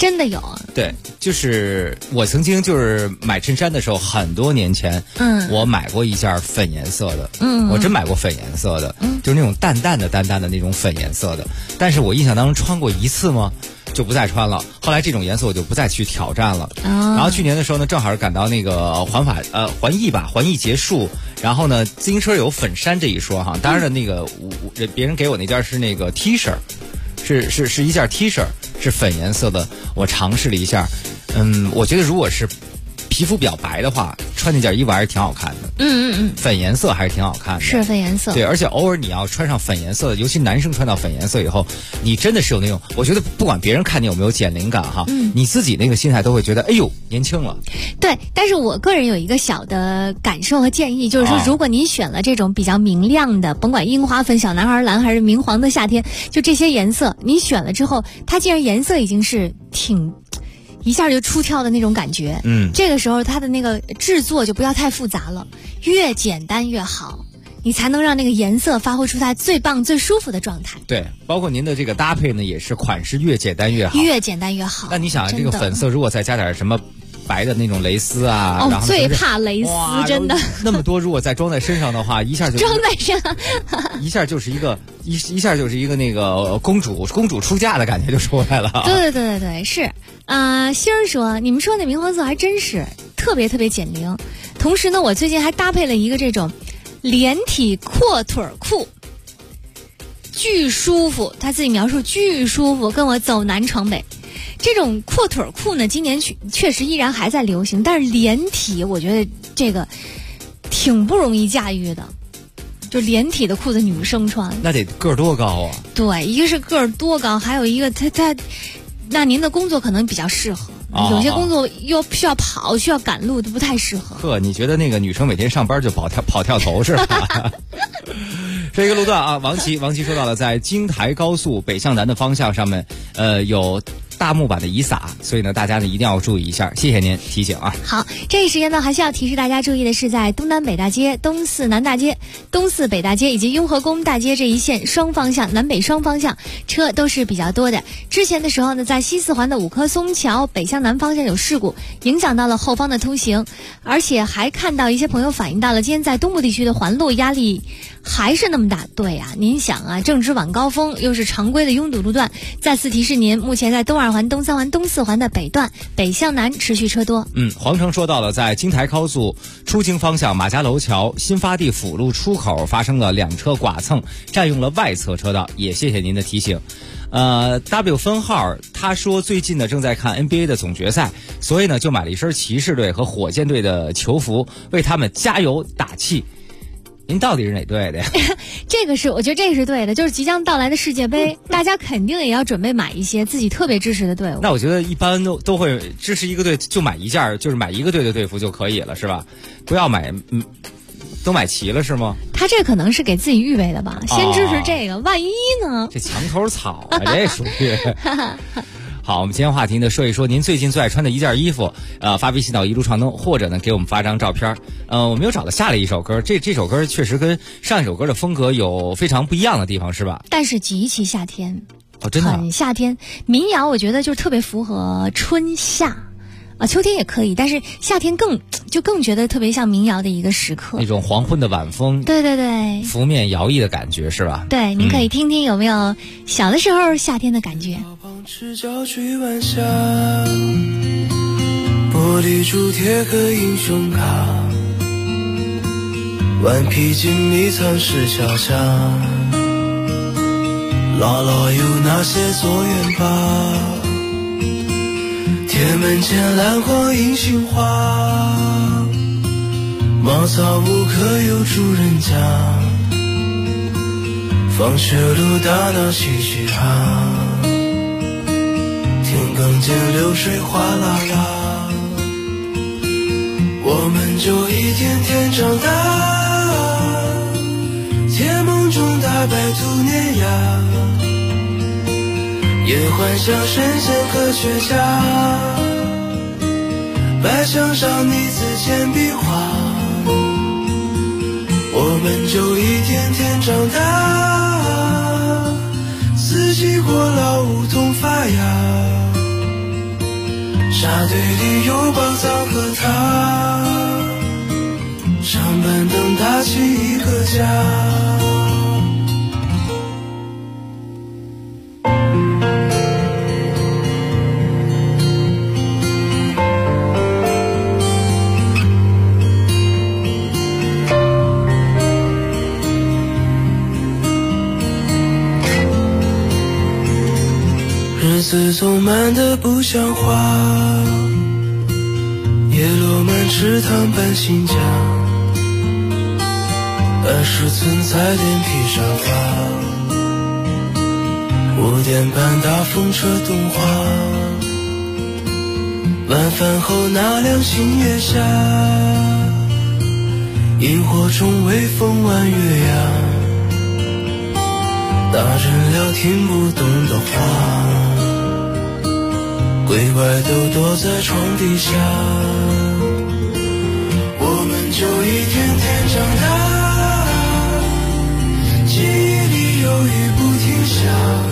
真的有啊。 对，就是我曾经就是买衬衫的时候，很多年前，我买过一件粉颜色的，我真买过粉颜色的，就是那种淡淡的那种粉颜色的。但是我印象当中穿过一次吗？就不再穿了。后来这种颜色我就不再去挑战了。然后去年的时候呢，正好是赶到那个环艺结束，然后呢，自行车有粉衫这一说哈。当然了，那个别人给我那件是那个 T 恤，是一件 T 恤，是粉颜色的。我尝试了一下，我觉得如果是皮肤比较白的话，穿那件衣服还是挺好看的。粉颜色还是挺好看的。 是粉颜色。 对，而且偶尔你要穿上粉颜色的，尤其男生穿到粉颜色以后，你真的是有那种，我觉得不管别人看你有没有减龄感哈，你自己那个心态都会觉得，哎呦，年轻了。 对，但是我个人有一个小的感受和建议，就是说，如果你选了这种比较明亮的，甭管樱花粉、小男孩蓝还是明黄的夏天，就这些颜色，你选了之后，它既然颜色已经是一下就出挑的那种感觉，这个时候它的那个制作就不要太复杂了，越简单越好，你才能让那个颜色发挥出它最棒最舒服的状态。 对，包括您的这个搭配呢，也是款式越简单越好， 越简单越好。 那你想这个粉色如果再加点什么白的那种蕾丝啊，然后最怕蕾丝，真的那么多，如果再装在身上的话，一下就装在身上， 一下就是一个那个公主出嫁的感觉就出来了。 对，是。星儿说，你们说那明黄色还真是特别特别减龄。同时呢，我最近还搭配了一个这种连体阔腿裤，巨舒服。他自己描述巨舒服，跟我走南闯北。这种阔腿裤呢，今年确实依然还在流行，但是连体我觉得这个挺不容易驾驭的。就连体的裤子女生穿， 那得个儿多高啊？ 对，一个是个儿多高，还有一个他，那您的工作可能比较适合。有些工作又需要跑，需要赶路，都不太适合。 呵，你觉得那个女生每天上班就跑跳头是吧？这个路段啊，王琦说到了，在京台高速北向南的方向上面，有大木板的遗撒，所以呢，大家呢一定要注意一下。谢谢您提醒啊。 好，这一时间呢，还需要提示大家注意的是，在东南北大街、东四南大街、东四北大街以及雍和宫大街这一线双方向南北双方向车都是比较多的。之前的时候呢，在西四环的五棵松桥北向南方向有事故，影响到了后方的通行，而且还看到一些朋友反映到了，今天在东部地区的环路压力还是那么大。对啊，您想啊，正值晚高峰，又是常规的拥堵路段。再次提示您，目前在东二环、东三环、东四环的北段北向南持续车多。 黄成说到了，在京台高速出京方向马家楼桥新发地辅路出口发生了2车剐蹭，占用了外侧车道，也谢谢您的提醒。W 分号他说最近呢正在看 NBA 的总决赛，所以呢就买了一身骑士队和火箭队的球服，为他们加油打气。您到底是哪队的呀？ 我觉得这个是对的，就是即将到来的世界杯，大家肯定也要准备买一些自己特别支持的队伍。 那我觉得一般都会支持一个队，就买一件，就是买一个队的队服就可以了，是吧？不要买，都买齐了是吗？ 他这可能是给自己预备的吧，先支持这个，万一呢？ 这墙头草啊，这属于。好，我们今天话题呢说一说您最近最爱穿的一件衣服，发微信到一路畅通，或者呢给我们发张照片。我们又找了下了一首歌，这首歌确实跟上一首歌的风格有非常不一样的地方，是吧？ 但是极其夏天， 真的很夏天。民谣我觉得就特别符合春夏。秋天也可以，但是夏天更觉得特别像民谣的一个时刻， 那种黄昏的晚风， 对， 拂面摇曳的感觉是吧？ 对，您可以听听有没有小的时候夏天的感觉。 赤脚追晚霞，玻璃珠贴个英雄卡，顽皮筋迷藏石桥下，姥姥有那些作业吧，铁门前蓝黄银杏花，茅草屋可有住人家，放学路打闹嬉嘻哈，田埂间流水哗啦啦，我们就一天天长大，甜梦中大白兔碾压，也幻想神仙科学家，白墙上泥字铅笔画，我们就一天天长大，四季过老梧桐发芽， 沙堆里有宝藏和他，长板凳搭起一个家。日子总慢得不像话，叶落满池塘搬新家，20寸彩电披沙发，5点半大风车动画，晚饭后那辆新月下，萤火虫微风弯月牙，大人聊听不懂的话，鬼怪都躲在床底下，我们就一天天长大，记忆里有雨不停下，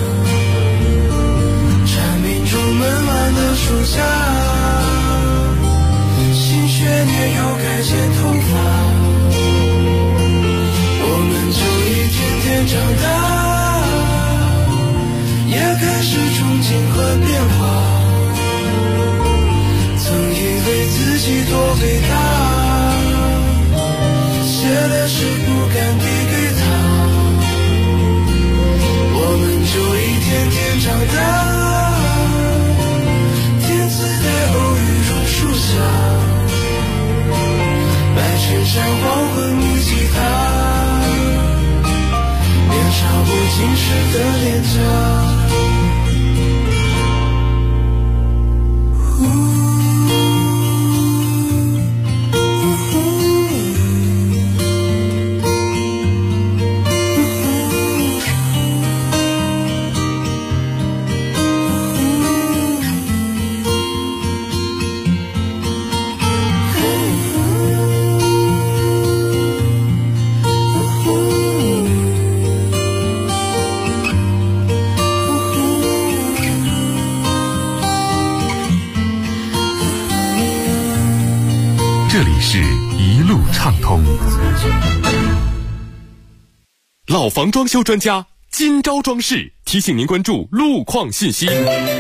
蝉鸣中闷完的暑假，新学年又该剪头发，我们就一天天长大，也开始憧憬和变化，自己多伟大，写的诗不敢递给他，我们就一天天长大，天自带偶遇榕树下，白衬衫黄昏木吉他，年少不经事的脸颊。 这里是一路畅通。 老房装修专家金招装饰提醒您关注路况信息。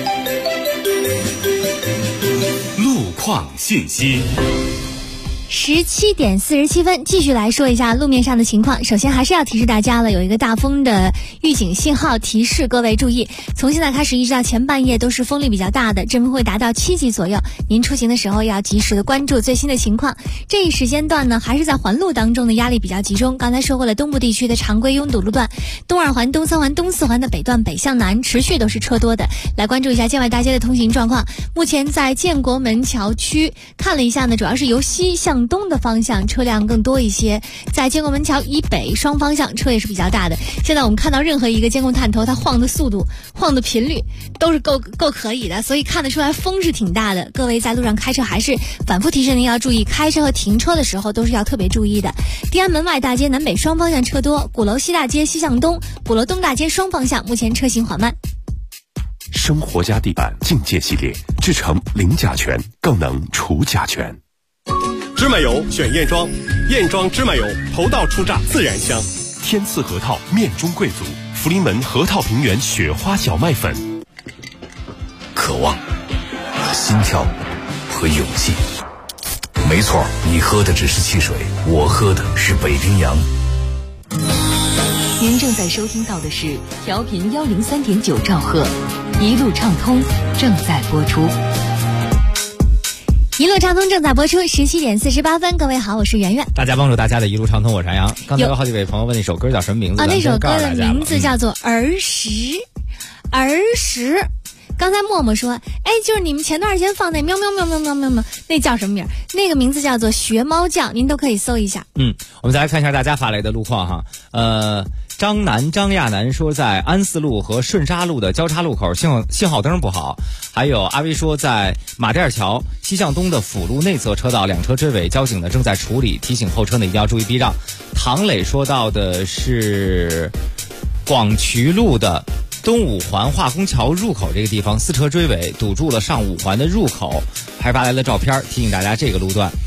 路况信息。 17点47分，继续来说一下路面上的情况。首先还是要提示大家了，有一个大风的预警信号提示，各位注意，从现在开始一直到前半夜都是风力比较大的，阵风会达到7级左右。您出行的时候要及时的关注最新的情况。这一时间段呢，还是在环路当中的压力比较集中。刚才说过了，东部地区的常规拥堵路段，东2环、东3环、东4环的北段北向南持续都是车多的。来关注一下建外大街的通行状况。目前在建国门桥区看了一下呢，主要是由西向东的方向车辆更多一些，在建国门桥以北双方向车也是比较大的。现在我们看到任何一个监控探头，它晃的速度、晃的频率都是够可以的，所以看得出来风是挺大的。各位在路上开车还是反复提示您要注意，开车和停车的时候都是要特别注意的。地安门外大街南北双方向车多，鼓楼西大街西向东、鼓楼东大街双方向目前车行缓慢。 生活家地板境界系列，制成零甲醛，更能除甲醛。 芝麻油选燕庄，燕庄芝麻油头道出榨自然香。 天赐核桃面中贵族，福临门核桃平原雪花小麦粉。 渴望、心跳和勇气。没错，你喝的只是汽水，我喝的是北冰洋。 您正在收听到的是调频103.9兆赫，一路畅通正在播出。 一路畅通正在播出，17点48分。各位好，我是圆圆。 大家帮助大家的一路畅通，我是杨洋。刚才有好几位朋友问那首歌叫什么名字？ 那首歌的名字叫做《儿时》。儿时。刚才默默说，就是你们前段时间放那喵喵喵喵喵喵喵，那叫什么名？那个名字叫做学猫叫，您都可以搜一下。 我们再来看一下大家发来的路况哈。张亚楠说，在安四路和顺沙路的交叉路口信号灯不好。还有阿威说，在马甸桥西向东的辅路内侧车道2车追尾，交警呢正在处理，提醒后车呢一定要注意避让。唐磊说到的是广渠路的东五环化工桥入口这个地方4车追尾，堵住了上5环的入口，还发来了照片提醒大家这个路段。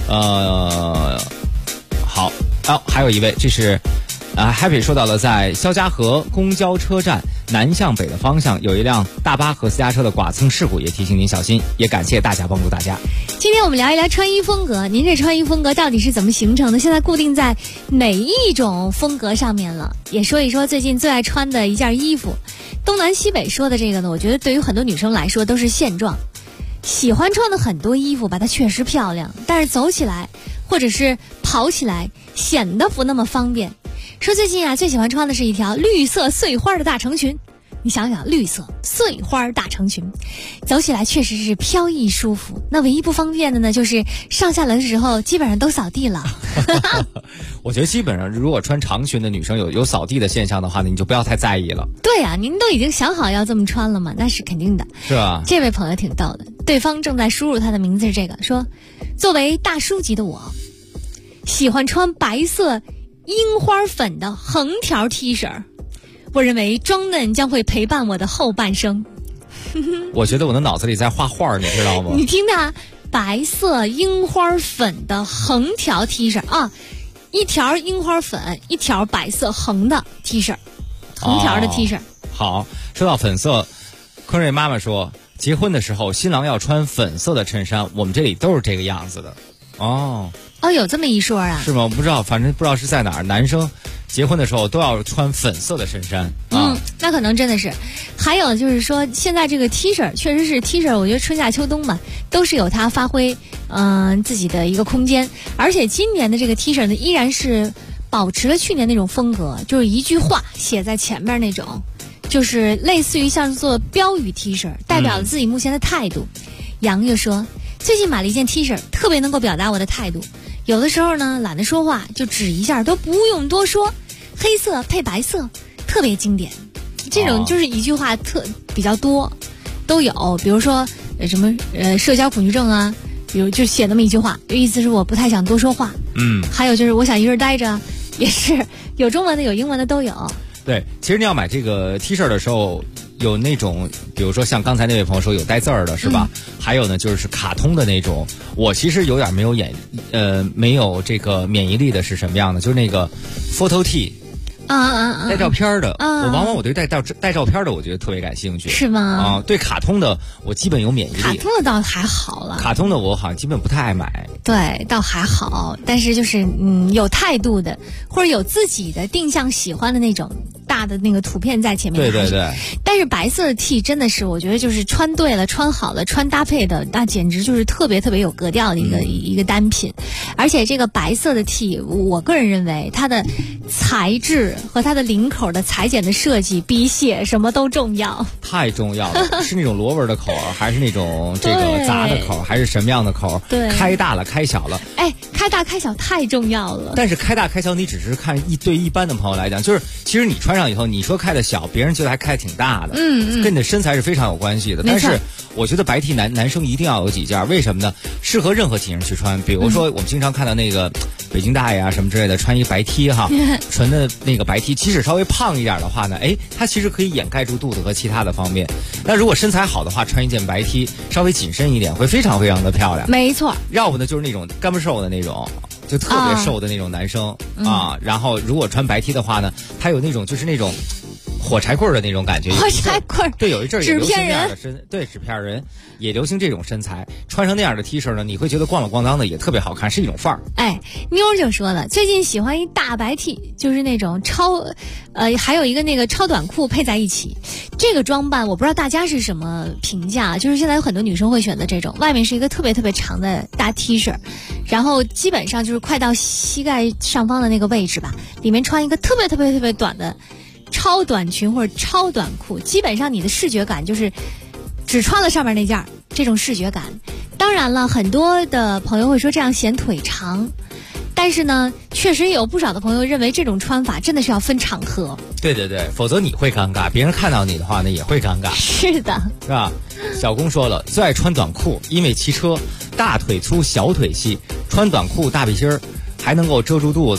好，还有一位，这是Happy 说到了在肖家河公交车站南向北的方向有一辆大巴和私家车的剐蹭事故，也提醒您小心，也感谢大家帮助大家。 今天我们聊一聊穿衣风格，您这穿衣风格到底是怎么形成的？现在固定在哪一种风格上面了？也说一说最近最爱穿的一件衣服。东南西北说的这个呢，我觉得对于很多女生来说都是现状。喜欢穿的很多衣服吧，它确实漂亮，但是走起来或者是跑起来显得不那么方便。说最近最喜欢穿的是一条绿色碎花的大长裙，你想想，绿色碎花大长裙走起来确实是飘逸舒服，那唯一不方便的呢，就是上下轮的时候基本上都扫地了。 我觉得基本上如果穿长裙的女生有扫地的现象的话呢，你就不要太在意了。 对啊，您都已经想好要这么穿了吗？那是肯定的， 是吧？ 这位朋友挺逗的，对方正在输入他的名字是这个，说作为大叔级的我喜欢穿白色樱花粉的横条 T 恤，我认为装嫩将会陪伴我的后半生。 我觉得我的脑子里在画画，你知道吗？ 你听他白色樱花粉的横条 T 恤啊，一条樱花粉，一条白色横的 T 恤，横条的 T 恤。 好，说到粉色，坤瑞妈妈说结婚的时候新郎要穿粉色的衬衫，我们这里都是这个样子的。 有这么一说啊？ 是吗？我不知道，反正不知道是在哪儿。男生结婚的时候都要穿粉色的衬衫。 那可能真的是。还有就是说，现在这个 T 恤确实是 T 恤，我觉得春夏秋冬嘛，都是有它发挥自己的一个空间。而且今年的这个 T 恤呢，依然是保持了去年那种风格，就是一句话写在前面那种，就是类似于像做标语 T 恤，代表了自己目前的态度。杨就说，最近买了一件 T 恤，特别能够表达我的态度。有的时候呢，懒得说话，就指一下都不用多说，黑色配白色，特别经典。这种就是一句话比较多，都有。比如说什么社交恐惧症啊，比如就写那么一句话，意思是我不太想多说话。还有就是我想一人待着，也是有中文的有英文的都有。 对，其实你要买这个 T 恤的时候，有那种，比如说像刚才那位朋友说有带字儿的是吧？还有呢就是卡通的那种。我其实有点没有这个免疫力的是什么样的？就是那个 photo T。带照片的，我往往对带照片的，我觉得特别感兴趣。 是吗？ 对卡通的，我基本有免疫力。 卡通的倒还好了。 卡通的我好像基本不太爱买。 对，倒还好，但是就是有态度的，或者有自己的定向喜欢的那种大的那个图片在前面。 对。 但是白色的 T 真的是，我觉得就是穿对了、穿好了、穿搭配的，那简直就是特别特别有格调的一个单品。而且这个白色的 T， 我个人认为它的材质和它的领口的裁剪的设计比写什么都重要， 太重要了。是那种螺纹的口，还是那种这个杂的口，还是什么样的口？ 对， 开大了开小了， 开大开小太重要了。 但是开大开小你只是看对一般的朋友来讲，就是其实你穿上以后，你说开的小，别人觉得还开挺大的，跟你的身材是非常有关系的。但是我觉得白 T 男生一定要有几件，为什么呢？适合任何体型去穿。比如说我们经常看到那个北京大爷啊什么之类的，穿一白 T 哈，纯的那个白 T， 即使稍微胖一点的话呢，它其实可以掩盖住肚子和其他的方面。那如果身材好的话，穿一件白 T 稍微紧身一点，会非常非常的漂亮。 没错。 要不呢就是那种干不瘦的那种，就特别瘦的那种男生然后如果穿白 T 的话呢，他有那种就是那种火柴棍的那种感觉。 火柴棍。 对，有一阵也流行那样的纸片人也流行这种身材，穿上那样的 T 恤呢，你会觉得咣啷咣当的也特别好看，是一种范儿。 妞就说了，最近喜欢一大白 T， 就是那种还有一个那个超短裤配在一起。这个装扮我不知道大家是什么评价，就是现在有很多女生会选择这种，外面是一个特别特别长的大 T 恤，然后基本上就是快到膝盖上方的那个位置吧，里面穿一个特别特别特别短的超短裙或者超短裤，基本上你的视觉感就是只穿了上面那件，这种视觉感。当然了，很多的朋友会说这样显腿长，但是呢，确实有不少的朋友认为这种穿法真的是要分场合。 对，否则你会尴尬，别人看到你的话呢也会尴尬。 是的， 是吧？小公说了，最爱穿短裤，因为骑车，大腿粗小腿细，穿短裤大背心儿还能够遮住肚子。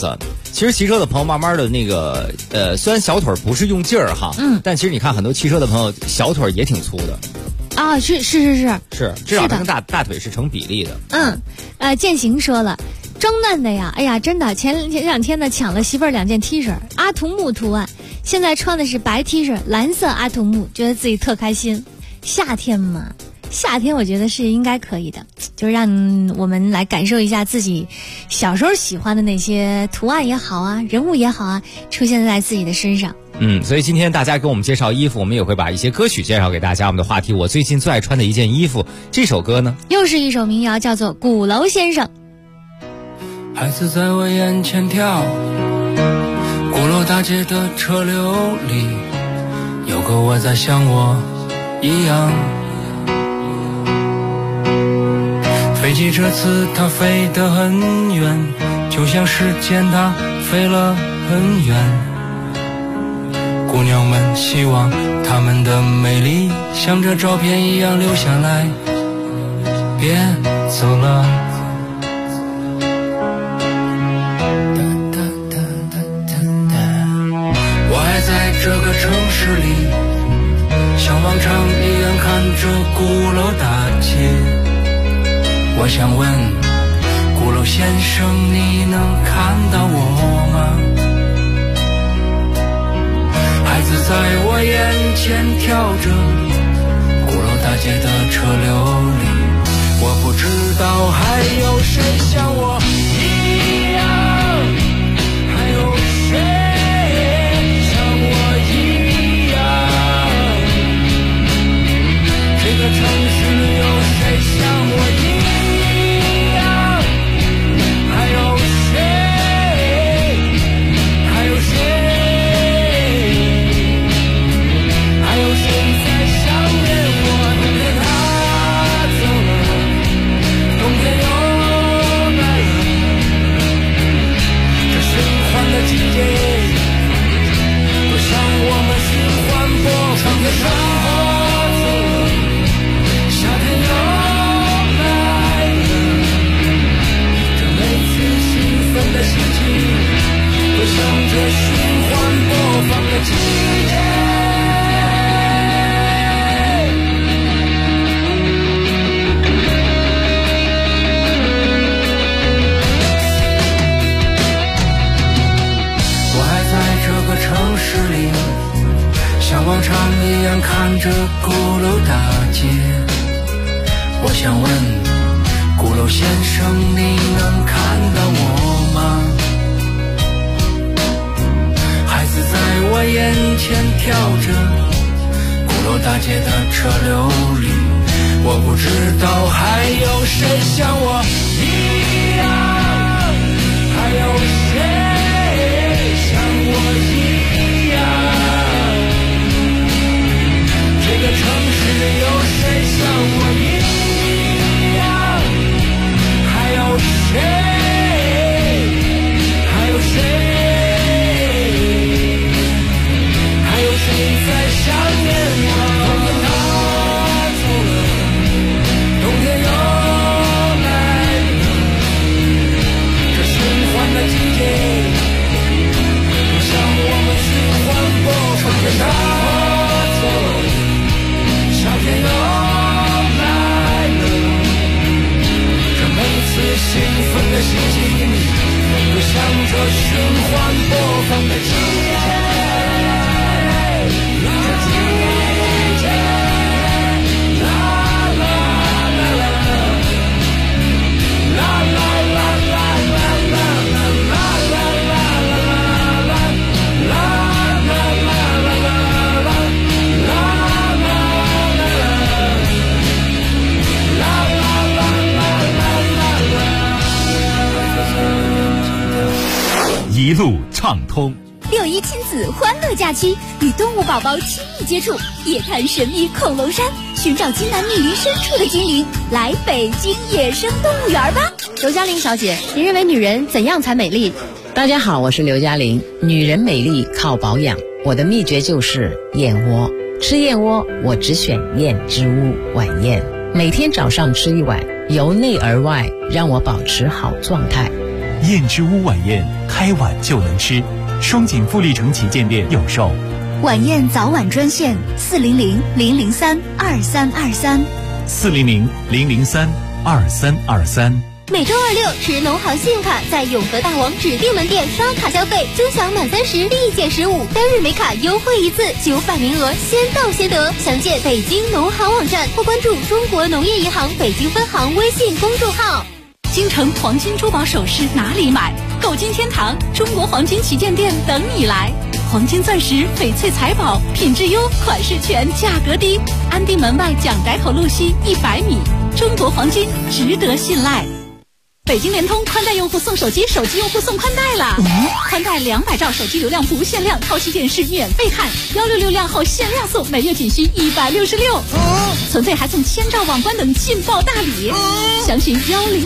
其实骑车的朋友慢慢的那个虽然小腿不是用劲儿哈，但其实你看很多骑车的朋友小腿也挺粗的。 啊，是， 至少跟大腿是成比例的。 践行说了，装嫩的呀，哎呀，真的，前2天呢抢了媳妇儿2件 T 恤，阿童木图案，现在穿的是白 T 恤，蓝色阿童木，觉得自己特开心。夏天嘛，夏天我觉得是应该可以的，就是让我们来感受一下自己小时候喜欢的那些图案也好啊，人物也好啊，出现在自己的身上。 所以今天大家给我们介绍衣服，我们也会把一些歌曲介绍给大家。我们的话题，我最近最爱穿的一件衣服，这首歌呢， 又是一首民谣，叫做《鼓楼先生》。 孩子在我眼前跳，鼓楼大街的车流里，有个我在像我一样。飞机这次它飞得很远，就像时间它飞了很远。姑娘们希望她们的美丽像这照片一样留下来，别走了。我还在这个城市里，像往常一样看着鼓楼大街。我想问鼓楼先生，你能看到我吗？孩子在我眼前跳着，鼓楼大街的车流里，我不知道还有谁像我一样，还有谁像我一样，这个城市有谁像我一样，还有谁，还有谁，往常一样看着鼓楼大街。我想问鼓楼先生，你能看到我吗？孩子在我眼前跳着，鼓楼大街的车流里，我不知道还有谁像我一样，还有谁像我一样，这个城市有谁像我一样，还有谁，还有谁，还有谁在想念我？冬天它走了，冬天又来了，这循环的季节就像我们循环播放的它走了，夏天又来了，这每次兴奋的心情就像这循环播放的季节。 一路畅通。 6·1亲子欢乐假期，与动物宝宝亲密接触，夜探神秘恐龙山，寻找金南密林深处的精灵，来北京野生动物园吧。 刘嘉玲小姐，您认为女人怎样才美丽？ 大家好，我是刘嘉玲。女人美丽靠保养，我的秘诀就是燕窝。吃燕窝，我只选燕之屋晚宴，每天早上吃1碗，由内而外让我保持好状态。 燕之屋晚宴，开碗就能吃。双井富力城旗舰店有售。 晚宴早晚专线400-003-2323。 400-003-2323。 每周26持农行信用卡在永和大王指定门店刷卡消费，尊享满30立减15，单日每卡优惠一次900名额，先到先得。详见北京农行网站或关注中国农业银行北京分行微信公众号。 京城黄金珠宝首饰哪里买？购金天堂中国黄金旗舰店等你来。黄金钻石、翡翠财宝，品质优，款式全，价格低。安定门外蒋宅口路西100米，中国黄金值得信赖。北京联通宽带用户送手机，手机用户送宽带了。宽带200兆手机流量不限量，超级电视免费看，166量后限量送，每月仅需166。存费还送1000兆网关等劲爆大礼。详询10。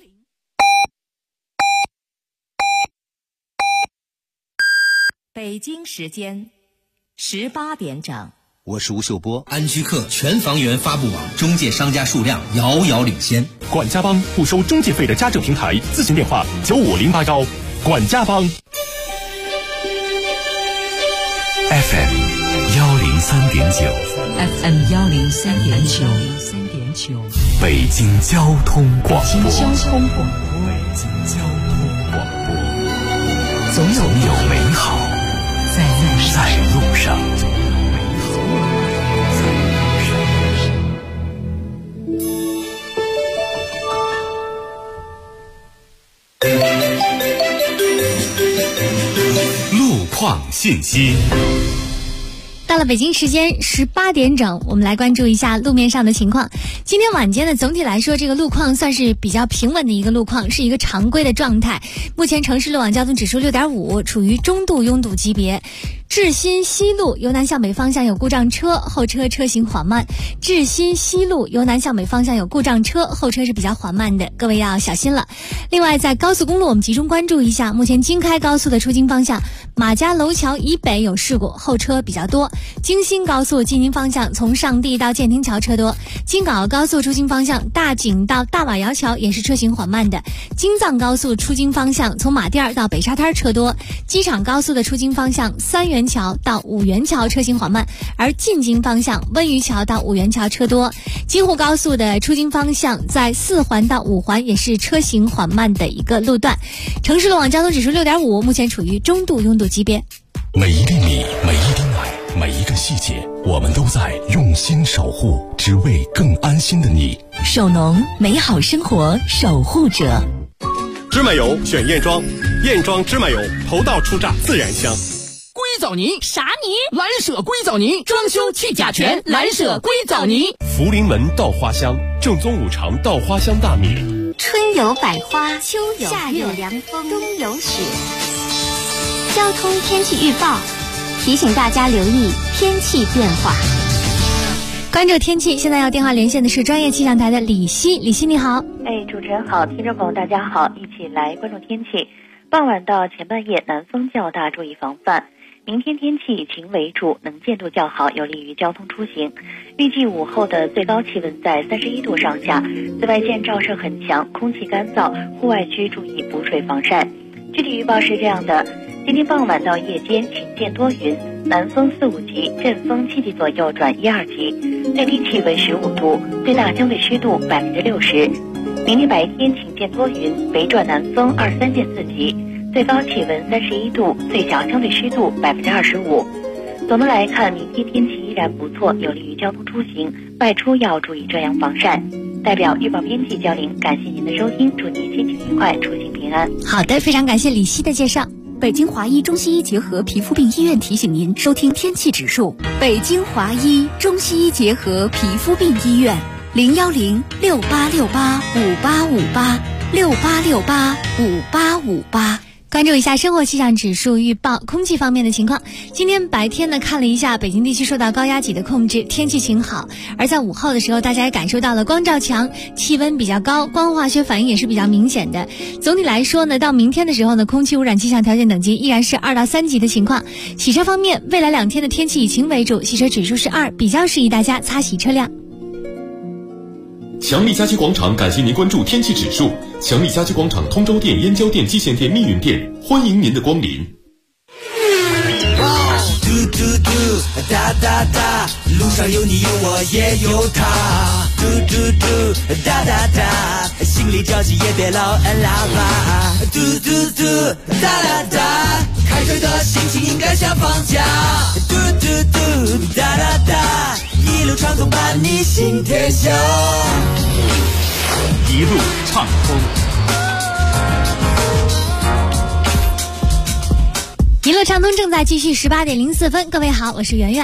北京时间18点整。 我是吴秀波。安居客全房源发布网，中介商家数量遥遥领先。 管家帮不收中介费的家政平台，咨询电话9508管家帮。 FM 103.9 FM 103.9， 北京交通广播。总有美好在路上。 路况信息。 到了北京时间18点整，我们来关注一下路面上的情况。今天晚间呢，总体来说这个路况算是比较平稳的一个路况，是一个常规的状态。目前城市路网交通指数6.5，处于中度拥堵级别。志新西路由南向北方向有故障车，后车车行缓慢。志新西路由南向北方向有故障车，后车是比较缓慢的，各位要小心了。另外，在高速公路我们集中关注一下，目前京开高速的出京方向马家楼桥以北有事故，后车比较多。京新高速进京方向从上地到建亭桥车多。京港澳高速出京方向大井到大瓦窑桥也是车行缓慢的。京藏高速出京方向从马甸到北沙滩车多。机场高速的出京方向三元桥到五元桥车行缓慢，而进京方向温榆桥到五元桥车多。京沪高速的出京方向在4环到5环也是车行缓慢的一个路段。城市路网交通指数6.5，目前处于中度拥堵级别。 每一粒米，每一滴奶，每一个细节，我们都在用心守护，只为更安心的你。 首农，美好生活守护者。 芝麻油选燕庄，燕庄芝麻油头道初榨，自然香。 硅藻泥啥泥？蓝舍硅藻泥，装修去甲醛，蓝舍硅藻泥。 福临门稻花香，正宗5常稻花香大米。 春有百花，秋有夏有凉风，冬有雪。交通天气预报提醒大家留意天气变化。 关注天气，现在要电话连线的是专业气象台的李希。李希你好。 主持人好，听众朋友大家好，一起来关注天气。傍晚到前半夜南风较大，注意防范。明天天气以晴为主，能见度较好，有利于交通出行。预计午后的最高气温在31度上下，紫外线照射很强，空气干燥，户外需注意补水防晒。具体预报是这样的：今天傍晚到夜间晴间多云，南风4、5级，阵风7级左右转1、2级，最低气温15度，最大相对湿度60%。明天白天晴间多云，北转南风2、3见4级，最高气温31度，最小相对湿度25%。总的来看，明天天气依然不错，有利于交通出行，外出要注意遮阳防晒。代表预报编辑焦玲，感谢您的收听，祝您心情愉快，出行平安。 好的，非常感谢李希的介绍。 北京华医中西医结合皮肤病医院提醒您收听天气指数。北京华医中西医结合皮肤病医院，010-6868-5858，6868-5858。 关注一下生活气象指数预报，空气方面的情况。今天白天呢，看了一下北京地区受到高压脊的控制，天气晴好。而在午后的时候，大家也感受到了光照强，气温比较高，光化学反应也是比较明显的。总体来说呢，到明天的时候呢，空气污染气象条件等级依然是2到3级的情况。洗车方面，未来2天的天气以晴为主，洗车指数是2，比较适宜大家擦洗车辆。 强力家居广场感谢您关注天气指数。强力家居广场通州店、燕郊店、蓟县店、密云店，欢迎您的光临。 嘟嘟嘟，哒哒哒，路上有你有我也有他。嘟嘟嘟，哒哒哒，心里着急也别老按喇叭。嘟嘟嘟，哒哒哒，开车的心情应该像放假。嘟嘟嘟，哒哒哒，一路畅通伴你行天下。 一路畅通。 一路畅通正在继续，18:04。各位好，我是圆圆。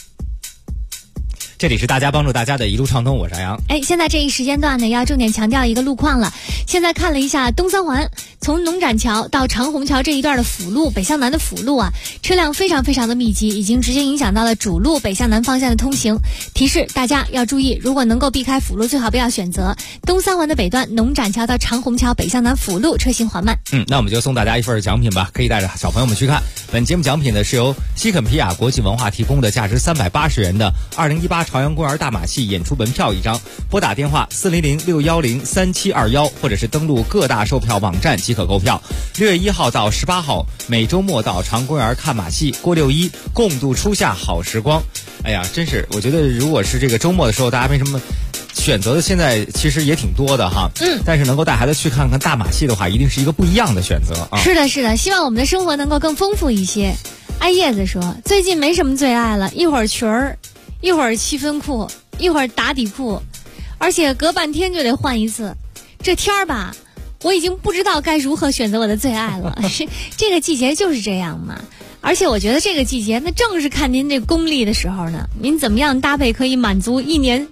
这里是大家帮助大家的一路畅通，我是阿阳。 现在这一时间段呢，要重点强调一个路况了。现在看了一下东三环，从农展桥到长虹桥这一段的辅路，北向南的辅路啊，车辆非常的密集，已经直接影响到了主路北向南方向的通行。提示大家要注意，如果能够避开辅路，最好不要选择东三环的北段农展桥到长虹桥北向南辅路，车行缓慢。 那我们就送大家一份奖品吧，可以带着小朋友们去看。本节目奖品呢是由西肯皮亚国际文化提供的，价值380元的2018朝阳公园大马戏演出门票一张。拨打电话400-610-3721，或者是登录各大售票网站即可购票。6月1号到18号，每周末到长公园看马戏，过6·1，共度初夏好时光。哎呀，真是，我觉得如果是这个周末的时候，大家没什么选择的，现在其实也挺多的哈。但是能够带孩子去看看大马戏的话，一定是一个不一样的选择啊。 是的，希望我们的生活能够更丰富一些。艾叶子说，最近没什么最爱了，一会儿裙儿，一会儿七分裤，一会儿打底裤，而且隔半天就得换一次。这天儿吧，我已经不知道该如何选择我的最爱了。这个季节就是这样嘛。而且我觉得这个季节，那正是看您这功力的时候呢。您怎么样搭配可以满足一天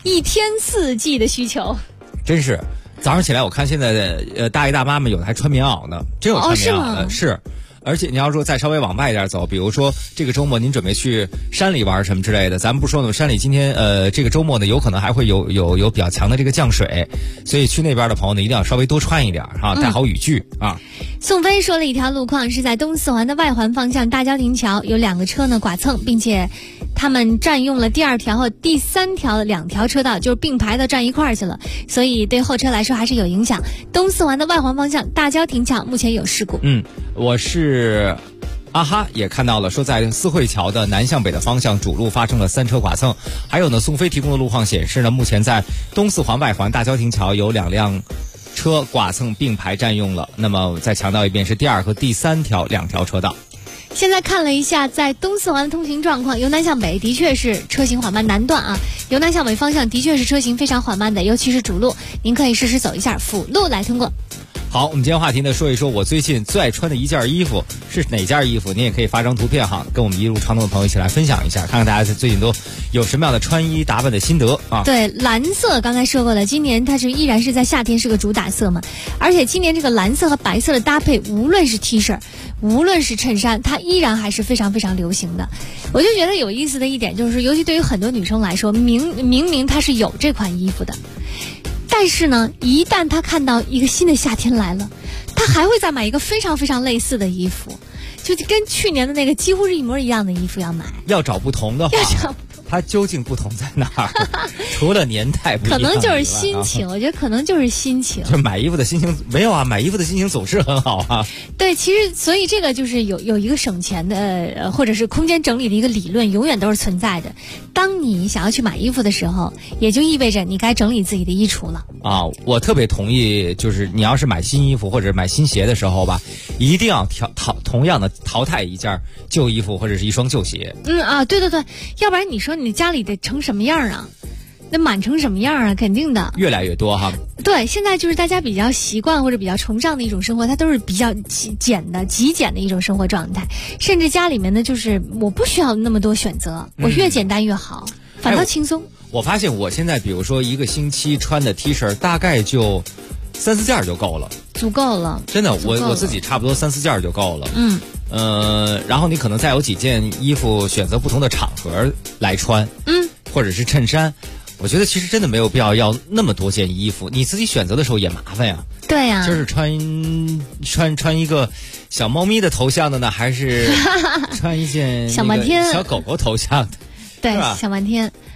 4季的需求？ 真是，早上起来我看现在的大爷大妈们有的还穿棉袄呢，真有穿棉袄的，是。而且你要说再稍微往外一点走，比如说这个周末您准备去山里玩什么之类的，咱们不说呢，山里今天这个周末呢有可能还会有比较强的这个降水，所以去那边的朋友呢一定要稍微多穿一点哈，带好雨具啊。 宋飞说了一条路况是在东四环的外环方向大郊亭桥，有2个车呢剐蹭，并且他们占用了第2条和第3条的2条车道，就是并排的站一块儿去了，所以对后车来说还是有影响。东四环的外环方向大郊亭桥目前有事故。 我是阿哈也看到了，说在四惠桥的南向北的方向主路发生了3车剐蹭。还有呢，宋飞提供的路况显示呢，目前在东四环外环大郊亭桥有2辆车剐蹭并排占用了。那么再强调一遍，是第2和第3条2条车道。 现在看了一下在东四环的通行状况，由南向北的确是车行缓慢，南段啊，由南向北方向的确是车行非常缓慢的，尤其是主路，您可以试试走一下辅路来通过。 好，我们今天话题呢说一说我最近最爱穿的一件衣服是哪件衣服，您也可以发张图片哈，跟我们一路畅通的朋友一起来分享一下，看看大家最近都有什么样的穿衣打扮的心得啊。 对，蓝色刚才说过了，今年它是依然是在夏天是个主打色嘛，而且今年这个蓝色和白色的搭配，无论是 T 恤无论是衬衫，它依然还是非常流行的。我就觉得有意思的一点就是，尤其对于很多女生来说，明明她是有这款衣服的，但是呢，一旦她看到一个新的夏天来了，她还会再买一个非常类似的衣服，就跟去年的那个几乎是一模一样的衣服要买。 要找不同的话，它究竟不同在哪儿？除了年代不一样， 可能就是心情。我觉得可能就是心情。 就买衣服的心情没有啊，买衣服的心情总是很好啊。 对，其实所以这个就是有一个省钱的或者是空间整理的一个理论，永远都是存在的。当你想要去买衣服的时候，也就意味着你该整理自己的衣橱了。 啊，我特别同意，就是你要是买新衣服或者买新鞋的时候吧，一定要同样的淘汰一件旧衣服或者是一双旧鞋。 对，要不然你说你家里得成什么样啊？那满成什么样啊？肯定的， 越来越多哈。 对，现在就是大家比较习惯或者比较崇尚的一种生活，它都是比较极简的一种生活状态。甚至家里面呢，就是我不需要那么多选择，我越简单越好，反倒轻松。 我发现我现在比如说一个星期穿的 T 恤大概就3-4件就够了， 足够了。 真的，我自己差不多3-4件就够了。然后你可能再有几件衣服选择不同的场合来穿，或者是衬衫。我觉得其实真的没有必要那么多件衣服，你自己选择的时候也麻烦呀。 对呀， 就是穿一个小猫咪的头像的呢，还是穿一件小半天小狗狗头像的？ 对，小半天。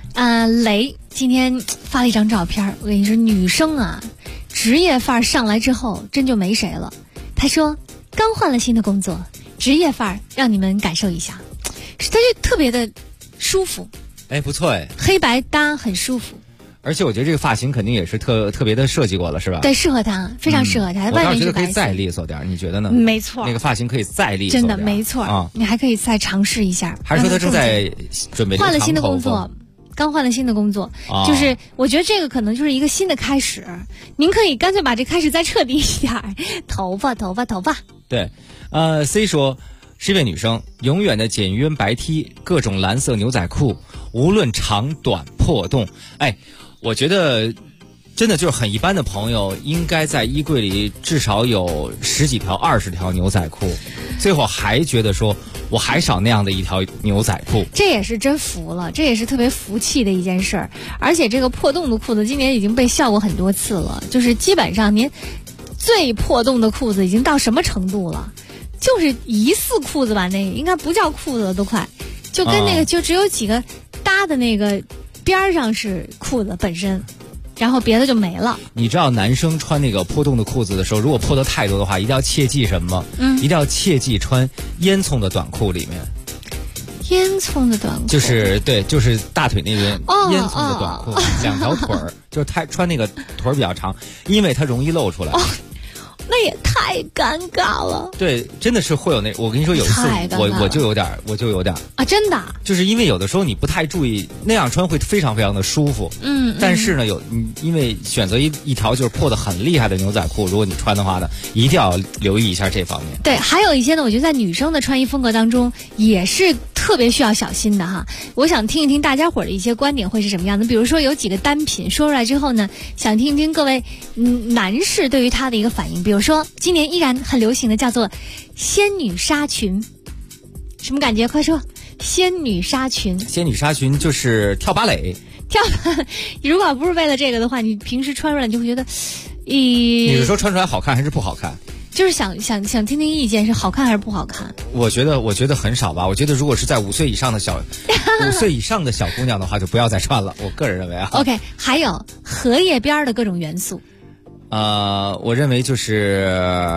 雷今天发了一张照片，我跟你说，女生啊，职业范儿上来之后，真就没谁了。他说，刚换了新的工作，职业范儿让你们感受一下，他就特别的舒服。 哎，不错哎， 黑白搭很舒服。 而且我觉得这个发型肯定也是特别的设计过了，是吧？ 对，适合他，非常适合他。 我倒是觉得可以再利索点，你觉得呢？ 没错， 那个发型可以再利索点， 真的没错啊！你还可以再尝试一下。 还是说他正在准备换了新的工作？刚换了新的工作，就是我觉得这个可能就是一个新的开始。您可以干脆把这开始再彻底一点，头发。 对，C 说是一位女生，永远的简约白 T， 各种蓝色牛仔裤，无论长短破洞。哎，我觉得真的就是很一般的朋友，应该在衣柜里至少有10几条、20条牛仔裤，最后还觉得说我还少那样的一条牛仔裤， 这也是真服了，这也是特别服气的一件事儿。而且这个破洞的裤子今年已经被笑过很多次了，就是基本上您最破洞的裤子已经到什么程度了？就是疑似裤子吧，那个应该不叫裤子了，都快就跟那个就只有几个搭的那个边上是裤子本身，然后别的就没了。 你知道男生穿那个破洞的裤子的时候，如果破得太多的话，一定要切记什么？一定要切记穿烟囱的短裤里面。 烟囱的短裤就是对，就是大腿那边烟囱的短裤，两条腿儿，就是他穿那个腿儿比较长，因为它容易露出来。 那也太尴尬了。 对，真的是会有那，我跟你说，有一次我就有点啊，真的， 就是因为有的时候你不太注意，那样穿会非常非常的舒服。但是呢，因为选择一条就是破的很厉害的牛仔裤，如果你穿的话呢，一定要留意一下这方面。 对，还有一些呢，我觉得在女生的穿衣风格当中也是特别需要小心的哈。我想听一听大家伙的一些观点会是什么样的。比如说有几个单品说出来之后呢，想听一听各位男士对于它的一个反应。比如说今年依然很流行的叫做仙女纱裙，什么感觉？快说！仙女纱裙。 仙女纱裙就是跳芭蕾。 如果不是为了这个的话，你平时穿出来你就会觉得， 你是说穿出来好看还是不好看？ 就是想听听意见，是好看还是不好看？ 我觉得很少吧。我觉得如果是在5岁以上的小姑娘的话，就不要再穿了。我个人认为啊。 OK， 还有荷叶边的各种元素。 我认为就是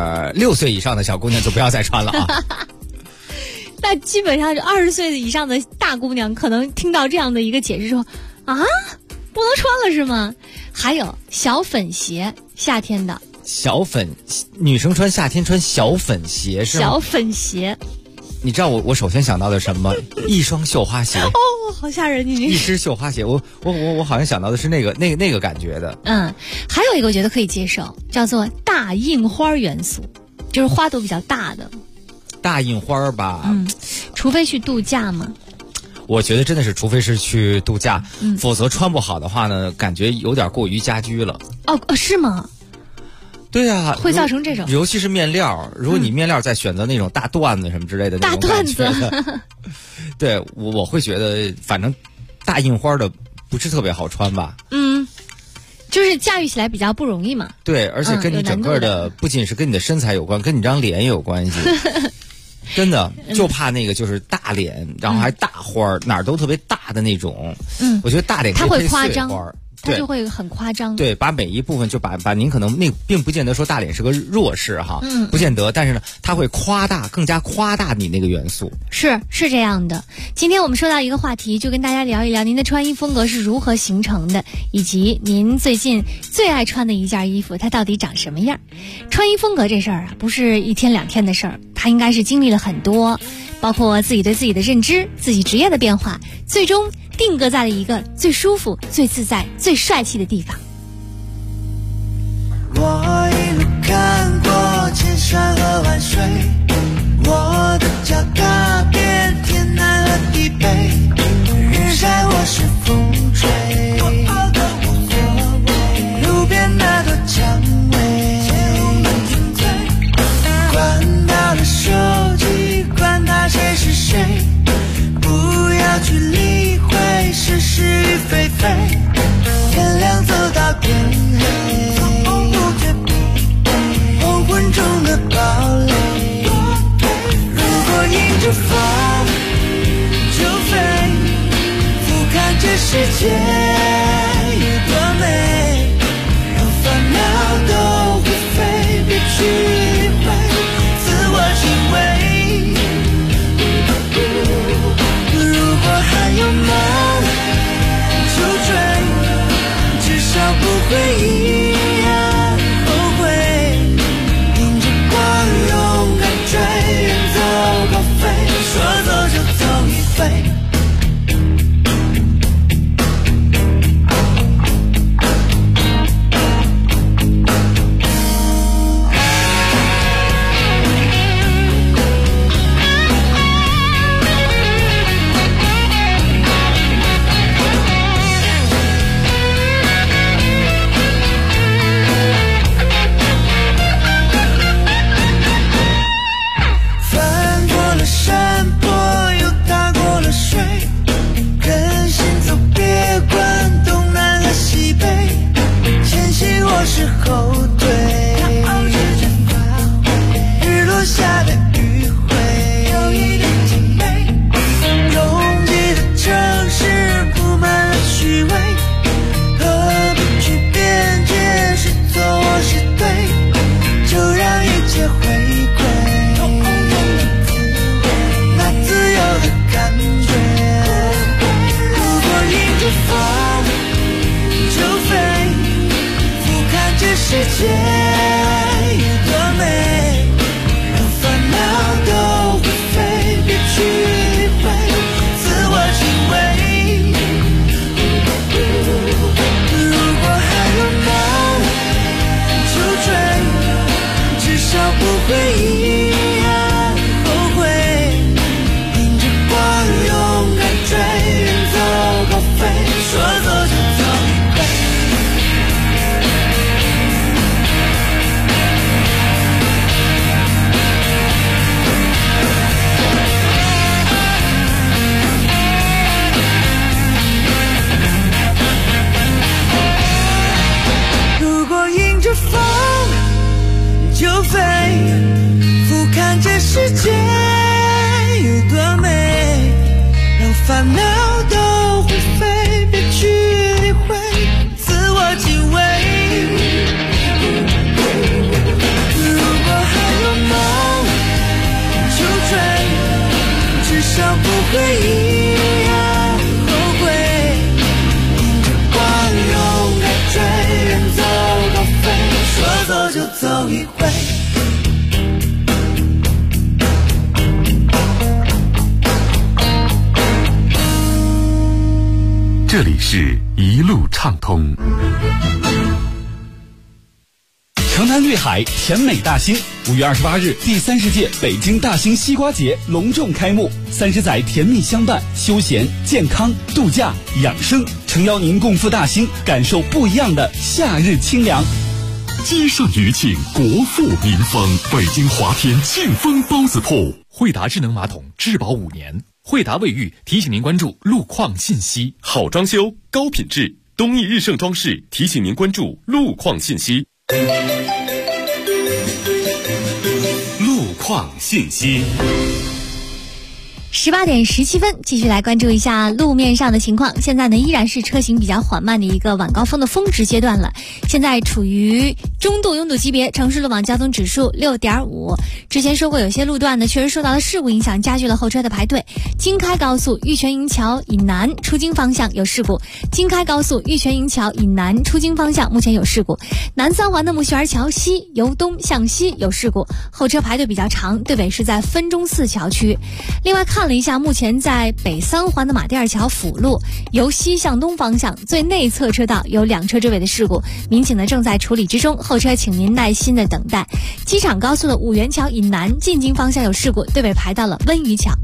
6岁以上的小姑娘就不要再穿了啊。 那基本上是20岁以上的大姑娘，可能听到这样的一个解释说啊，不能穿了是吗？还有小粉鞋，夏天的。 女生夏天穿小粉鞋是吗？ 小粉鞋， 你知道我首先想到的什么？一双绣花鞋。 哦，好吓人！ 一只绣花鞋，我好像想到的是那个感觉的。 还有一个我觉得可以接受，叫做大印花元素，就是花朵比较大的。 大印花吧， 除非去度假嘛。 我觉得真的是，除非是去度假，否则穿不好的话呢，感觉有点过于家居了。 是吗？ 对啊， 会造成这种， 尤其是面料。如果你面料再选择那种大缎子什么之类的那种感觉，大缎子，对，我会觉得，反正大印花的不是特别好穿吧。 就是驾驭起来比较不容易嘛。 对，而且跟你整个的，不仅是跟你的身材有关，跟你这张脸也有关系。真的，就怕那个就是大脸，然后还大花，哪儿都特别大的那种。我觉得大脸它会夸张。 它就会很夸张。 对，把每一部分就把您可能那并不见得说大脸是个弱势哈，不见得，但是呢，它会更加夸大你那个元素。 是这样的。今天我们说到一个话题，就跟大家聊一聊您的穿衣风格是如何形成的，以及您最近最爱穿的一件衣服它到底长什么样。穿衣风格这事儿啊，不是1天2天的事儿，它应该是经历了很多，包括自己对自己的认知、自己职业的变化，最终定格在了一个最舒服、最自在、最帅气的地方。 我一路看过千山和万水，我的脚踏遍天南和地北，日晒或是风吹，路边那朵蔷薇，管他的手机，管他谁是谁，不要去理会是是与非非，天亮走到界有多美，让烦恼都会飞，别去理会，自我敬畏。如果还有梦就追，至少不会一样后悔。迎着光勇敢追，远走高飞，说走就走一回。是后退，日落下的余晖，有一点甜美。拥挤的城市布满了虚伪，何必去辩解是错或是对，就让一切回归那自由的感觉。如果迎着风就飞，这世界有多美，让烦恼都会飞，别去理会，自我敬畏。如果还有梦就追，至少不会一样后悔。迎着光勇敢追，远走高飞，说走就走一回。风就飞，俯瞰这世界有多美，让烦恼都会飞，别去理会，自我敬畏。如果还有梦就追，至少不会一样后悔。迎着光勇敢追，远走高飞，说走就走一回。 这里是一路畅通。 城南绿海，甜美大兴。5月28日，第30届北京大兴西瓜节隆重开幕。30载甜蜜相伴，休闲、健康、度假、养生，诚邀您共赴大兴，感受不一样的夏日清凉。 积善余庆，国富民丰。北京华天庆丰包子铺， 惠达智能马桶质保5年。惠达卫浴提醒您关注路况信息。 好装修，高品质，东义日盛装饰提醒您关注路况信息。路况信息。 18点17分，继续来关注一下路面上的情况。现在呢，依然是车行比较缓慢的一个晚高峰的峰值阶段了。现在处于中度拥堵级别，城市路网交通指数6.5。之前说过，有些路段呢确实受到了事故影响，加剧了后车的排队。京开高速玉泉营桥以南出京方向有事故，京开高速玉泉营桥以南出京方向目前有事故。南三环的木樨园桥西由东向西有事故，后车排队比较长，对北是在分钟寺桥区。另外看了一下，目前在北三环的马甸桥辅路由西向东方向最内侧车道有2车追尾的事故，民警呢正在处理之中，后车请您耐心的等待。机场高速的五元桥以南进京方向有事故，对尾排到了温榆桥。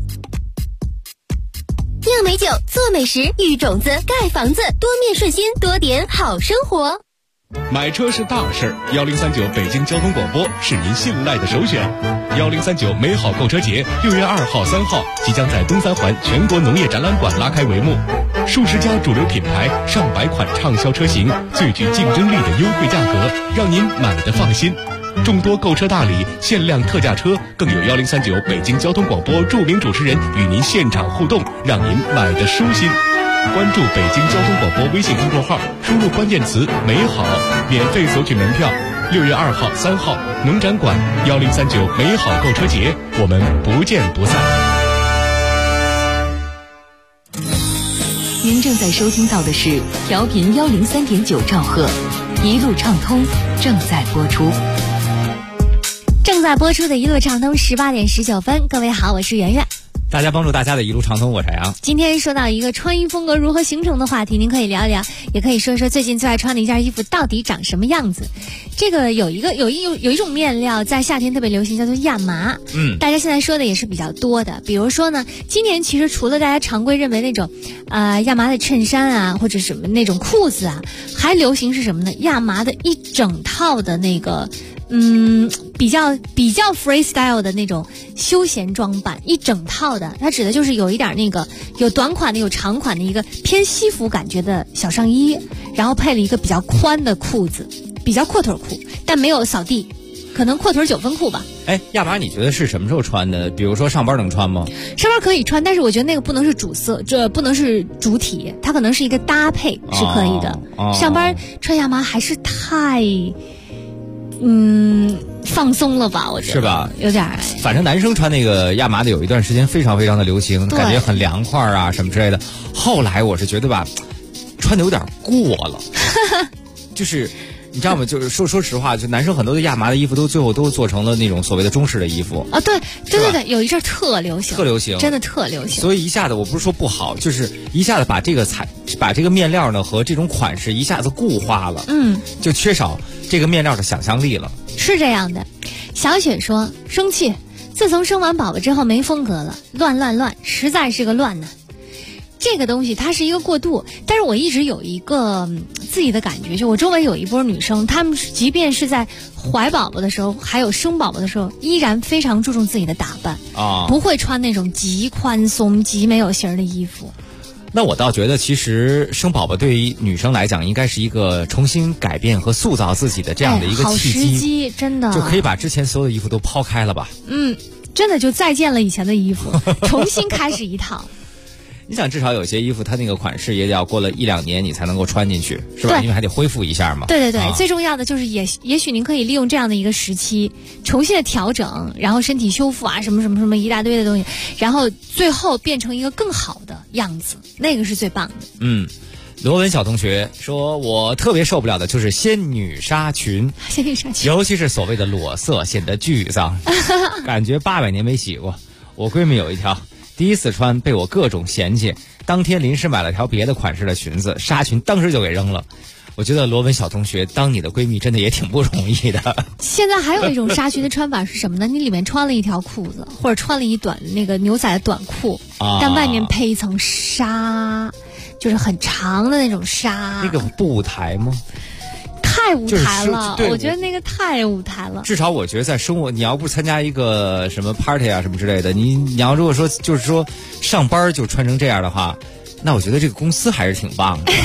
酿美酒，做美食，育种子，盖房子，多面顺心，多点好生活。 买车是大事，1039北京交通广播是您信赖的首选。1039美好购车节6月2号、3号即将在东三环全国农业展览馆拉开帷幕，数十家主流品牌、上百款畅销车型，最具竞争力的优惠价格，让您买得放心。众多购车大礼、限量特价车，更有1039北京交通广播著名主持人与您现场互动，让您买得舒心。 关注北京交通广播微信公众号，输入关键词“美好”，免费索取门票。6月2号、3号，农展馆1039美好购车节，我们不见不散。 您正在收听到的是调频103.9兆赫，一路畅通正在播出。 正在播出的一路畅通18点19分，各位好，我是圆圆。 大家帮助大家的一路畅通，我是杨。 今天说到一个穿衣风格如何形成的话题，您可以聊一聊，也可以说说最近最爱穿的一件衣服到底长什么样子。这个有一种面料在夏天特别流行，叫做亚麻。大家现在说的也是比较多的。比如说呢，今年其实除了大家常规认为那种亚麻的衬衫啊，或者什么那种裤子啊，还流行是什么呢？亚麻的一整套的那个比较 freestyle 的那种休闲装扮，一整套的，它指的就是有一点那个有短款的有长款的一个偏西服感觉的小上衣，然后配了一个比较宽的裤子，比较阔腿裤，但没有扫地，可能阔腿9分裤吧。 亚麻你觉得是什么时候穿的？比如说上班能穿吗？ 上班可以穿，但是我觉得那个不能是主色，这不能是主体，它可能是一个搭配是可以的。上班穿亚麻还是太放松了吧，我觉得是吧，有点。 反正男生穿那个亚麻的有一段时间非常非常的流行，感觉很凉快啊什么之类的。后来我是觉得吧，穿的有点过了，就是你知道吗？就是说实话，就男生很多的亚麻的衣服最后都做成了那种所谓的中式的衣服啊。对，有一阵特流行，真的特流行。 所以一下子我不是说不好，就是一下子把这个面料呢和这种款式一下子固化了，就缺少这个面料的想象力了。 是这样的，小雪说生气，自从生完宝宝之后没风格了，乱，实在是个乱呢。这个东西它是一个过渡，但是我一直有一个自己的感觉，就我周围有一波女生，她们即便是在怀宝宝的时候，还有生宝宝的时候，依然非常注重自己的打扮不会穿那种极宽松、极没有型的衣服。 那我倒觉得，其实生宝宝对于女生来讲，应该是一个重新改变和塑造自己的这样的一个契机， 好时机，真的就可以把之前所有的衣服都抛开了吧。 真的就再见了以前的衣服，重新开始一套。 你想，至少有些衣服它那个款式也要过了1-2年你才能够穿进去，是吧？因为还得恢复一下嘛。 对，最重要的就是也许您可以利用这样的一个时期，重新的调整，然后身体修复啊，什么一大堆的东西，然后最后变成一个更好的样子，那个是最棒的。 罗文小同学说，我特别受不了的就是仙女纱裙，尤其是所谓的裸色，显得巨脏，感觉800年没洗过。我闺蜜有一条。第一次穿被我各种嫌弃，当天临时买了条别的款式的裙子，纱裙当时就给扔了。我觉得罗文小同学当你的闺蜜真的也挺不容易的。 现在还有一种纱裙的穿法是什么呢？你里面穿了一条裤子，或者穿了一短那个牛仔的短裤，但外面配一层纱，就是很长的那种纱。 那个不舞台吗？ 太舞台了，我觉得那个太舞台了。 至少我觉得在生活，你要不参加一个什么 party 啊什么之类的，你要如果说就是说上班就穿成这样的话，那我觉得这个公司还是挺棒的。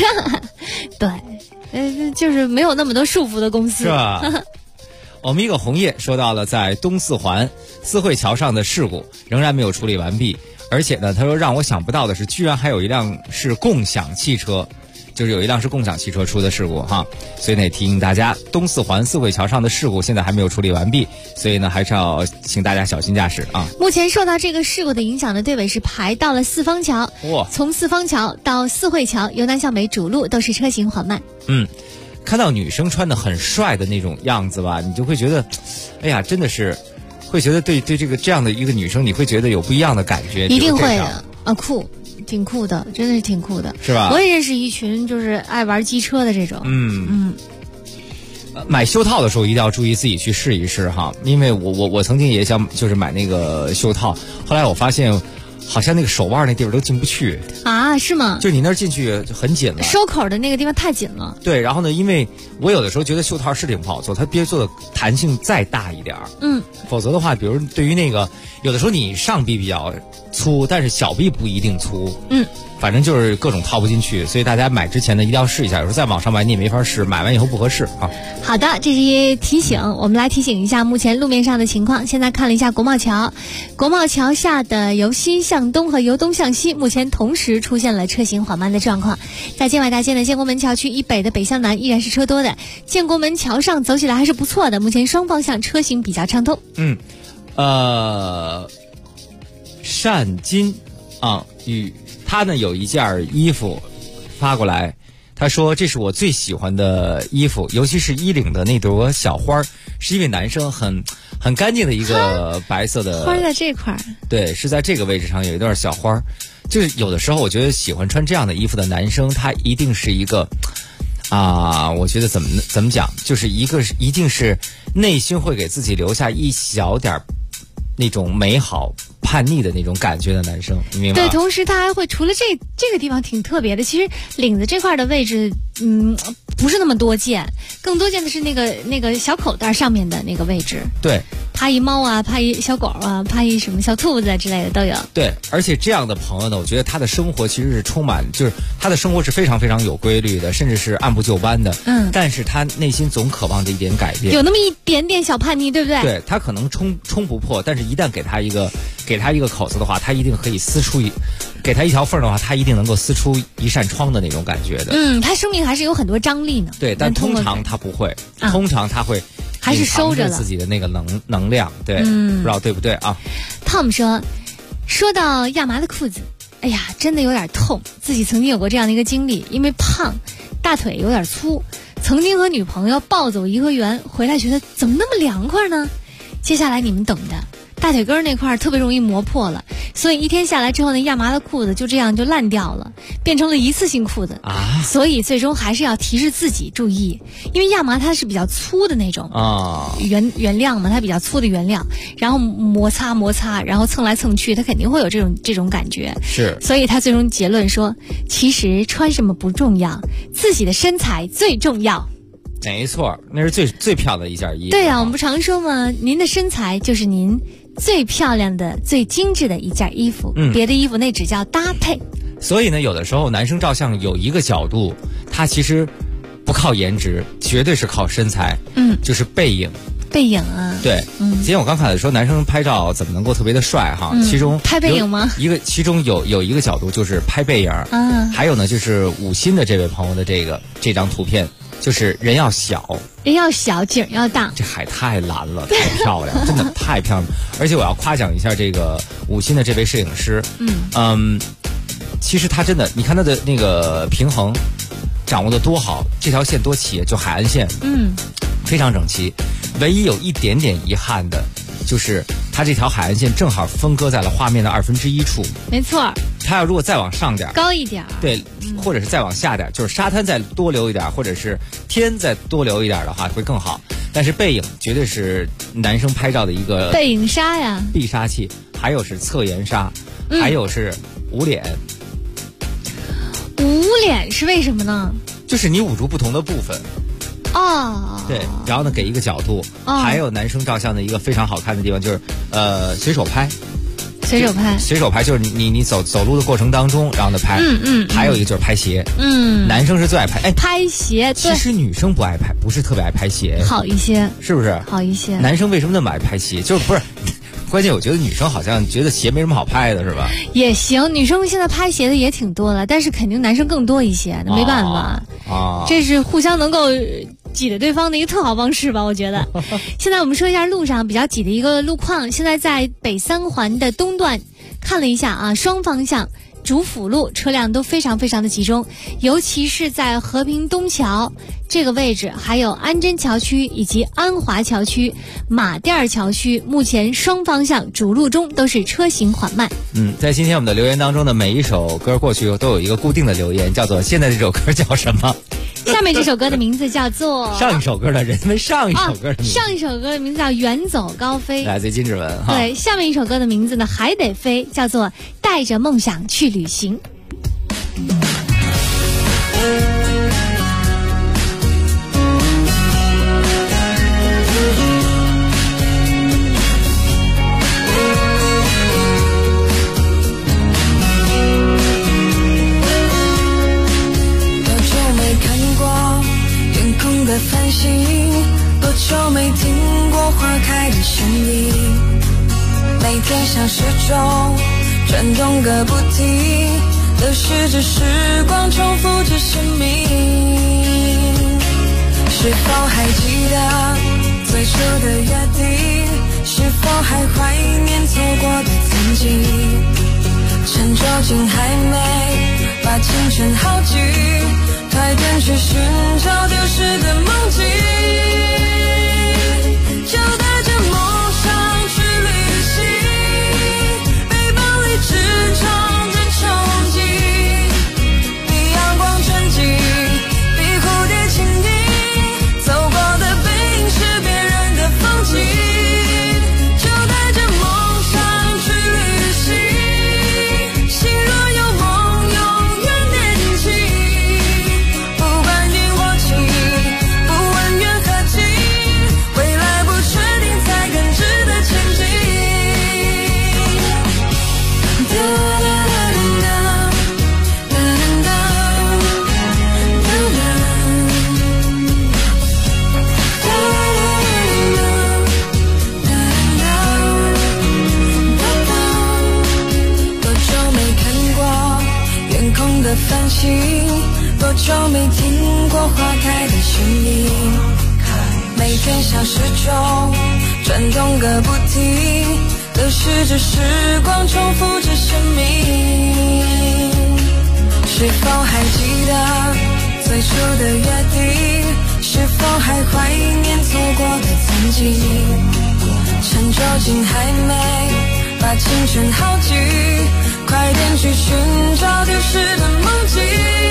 对，就是没有那么多束缚的公司， 是吧？我们一个红叶说到了在东四环四惠桥上的事故仍然没有处理完毕，而且呢，他说让我想不到的是，居然还有一辆是共享汽车。就是有一辆是共享汽车出的事故哈，所以呢也提醒大家，东四环四惠桥上的事故现在还没有处理完毕，所以呢还是要请大家小心驾驶啊。 目前受到这个事故的影响的队尾是排到了四方桥，从四方桥到四惠桥由南向北主路都是车行缓慢。 看到女生穿的很帅的那种样子吧，你就会觉得，哎呀，真的是会觉得对这样的一个女生，你会觉得有不一样的感觉。 一定会的啊，酷。挺酷的，真的是挺酷的， 是吧？ 我也认识一群就是爱玩机车的这种。 买袖套的时候一定要注意自己去试一试哈，因为我曾经也想就是买那个袖套，后来我发现好像那个手腕那地方都进不去啊，是吗？ 就你那儿进去就很紧了， 收口的那个地方太紧了。 对，然后呢，因为我有的时候觉得袖套是挺不好做，它必须做的弹性再大一点否则的话，比如对于那个有的时候你上臂比较粗，但是小臂不一定粗， 反正就是各种套不进去，所以大家买之前呢一定要试一下，有时候在网上买你也没法试，买完以后不合适啊。 好的，这是一提醒，我们来提醒一下目前路面上的情况。现在看了一下国贸桥，国贸桥下的由西向东和由东向西目前同时出现了车行缓慢的状况。在建外大街的建国门桥区以北的北向南依然是车多的，建国门桥上走起来还是不错的，目前双方向车行比较畅通。 单金啊，他呢有一件衣服发过来，他说这是我最喜欢的衣服，尤其是衣领的那朵小花，是一位男生很干净的一个白色的花在这块儿，对， 是在这个位置上有一段小花。就是有的时候我觉得喜欢穿这样的衣服的男生，他一定是一个我觉得怎么讲，就是一定是内心会给自己留下一小点那种美好叛逆的那种感觉的男生，你明白吗？ 对，同时他还会除了这个地方挺特别的，其实领子这块的位置不是那么多见，更多见的是那个小口袋上面的那个位置。 对， 趴一猫啊，趴一小狗啊，趴一什么小兔子之类的都有。 对，而且这样的朋友呢，我觉得他的生活其实是充满，就是他的生活是非常非常有规律的，甚至是按部就班的。但是他内心总渴望着一点改变， 有那么一点点小叛逆，对不对？ 对，他可能冲不破，但是一旦给他一个口子的话，他一定可以给他一条缝的话，他一定能够撕出一扇窗的那种感觉的。 他生命还是有很多张力呢。 对，但通常他不会，通常他会还是收着了自己的那个能量。对，不知道对不对啊 ？Tom 说到亚麻的裤子，哎呀，真的有点痛。自己曾经有过这样的一个经历，因为胖，大腿有点粗，曾经和女朋友暴走颐和园，回来觉得怎么那么凉快呢？接下来你们等着。大腿根那块特别容易磨破了，所以一天下来之后呢，亚麻的裤子就这样就烂掉了，变成了一次性裤子啊。所以最终还是要提示自己注意，因为亚麻它是比较粗的那种原料嘛，它比较粗的原料，然后摩擦，然后蹭来蹭去，它肯定会有这种感觉。 是， 所以他最终结论说，其实穿什么不重要，自己的身材最重要。 没错，那是最漂亮的一件衣服。 对啊，我们不常说吗？您的身材就是您最漂亮的、最精致的一件衣服，别的衣服那只叫搭配。 所以呢，有的时候男生照相有一个角度，他其实不靠颜值，绝对是靠身材，就是背影。 背影啊， 对，今天我刚开始说男生拍照怎么能够特别的帅哈，其中拍背影吗？ 其中有一个角度就是拍背影，还有呢就是五新的这位朋友的这张图片。就是人要小， 景要大， 这海太蓝了，太漂亮，真的太漂亮。而且我要夸奖一下这个五新的这位摄影师，其实他真的，你看他的那个平衡掌握的多好，这条线多齐，就海岸线，非常整齐。唯一有一点点遗憾的，就是他这条海岸线正好分割在了画面的1/2处。 没错。 他要如果再往上点， 高一点， 对，或者是再往下点，就是沙滩再多留一点，或者是天再多留一点的话，会更好。但是背影绝对是男生拍照的一个背影杀呀， 必杀器，还有是侧颜杀，还有是捂脸。 捂脸是为什么呢？ 就是你捂住不同的部分。对，然后呢给一个角度，还有男生照相的一个非常好看的地方就是随手拍。随手拍就是你走路的过程当中，然后呢拍，还有一个就是拍鞋，男生是最爱拍， 拍鞋， 其实女生不爱拍，不是特别爱拍鞋， 好一些， 是不是？ 好一些。 男生为什么那么爱拍鞋？就是不是？关键我觉得女生好像觉得鞋没什么好拍的，是吧？ 也行，女生现在拍鞋的也挺多了，但是肯定男生更多一些，那没办法，这是互相能够挤得对方的一个特好方式吧，我觉得。现在我们说一下路上比较挤的一个路况，现在在北三环的东段看了一下啊，双方向主辅路车辆都非常非常的集中，尤其是在和平东桥这个位置，还有安贞桥区以及安华桥区、马甸桥区，目前双方向主路中都是车行缓慢。 在今天我们的留言当中呢，每一首歌过去都有一个固定的留言，叫做现在这首歌叫什么？ 下面这首歌的名字叫做上一首歌的人们上一首歌的名字， 上一首歌的名字叫远走高飞， 来自金志文。 对，下面一首歌的名字呢还得飞，叫做带着梦想去旅行。 声音，每天像时钟转动个不停，流逝着时光，重复着生命。是否还记得最初的约定？是否还怀念错过的曾经？趁酒精还没把青春耗尽，快点去寻找丢失的梦境。就带着梦想去旅行，背包里只装着憧憬，比阳光纯净，比蝴蝶轻盈，走过的背影是别人的风景。就带着梦想去旅行，心若有梦永远年轻，不管云或晴，不问缘和情，未来不确定才更值得前进。多久没看过远空的繁星，多久没听过花开的声音，每天像时钟转动个不停，流逝着时光，重复着生命。是否还记得最初的约定？是否还怀念错过的曾经？趁酒精还没把青春耗尽，快点去寻找丢失的梦境。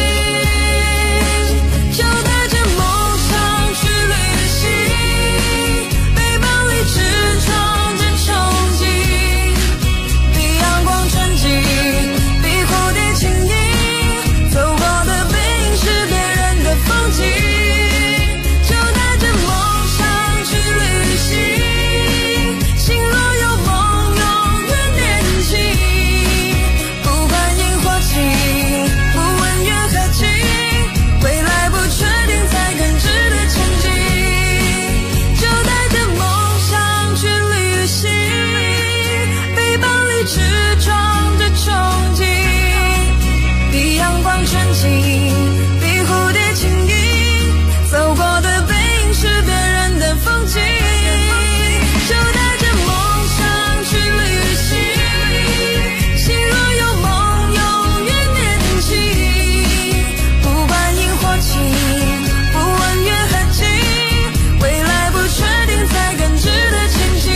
就带着梦想去旅行，背包里只装着憧憬，比阳光纯净，比蝴蝶轻盈，走过的背影是别人的风景。就带着梦想去旅行，心若有梦永远年轻，不管阴或晴，不问缘和情，未来不确定才更值得前进。就带着梦想去旅行，背包里只装着憧憬，比阳光纯净，比蝴蝶轻盈，走过的背影是别人的风景。就带着梦想去旅行，心若有梦永远年轻，不管阴或晴，不问缘和情，未来不确定才更值得前进。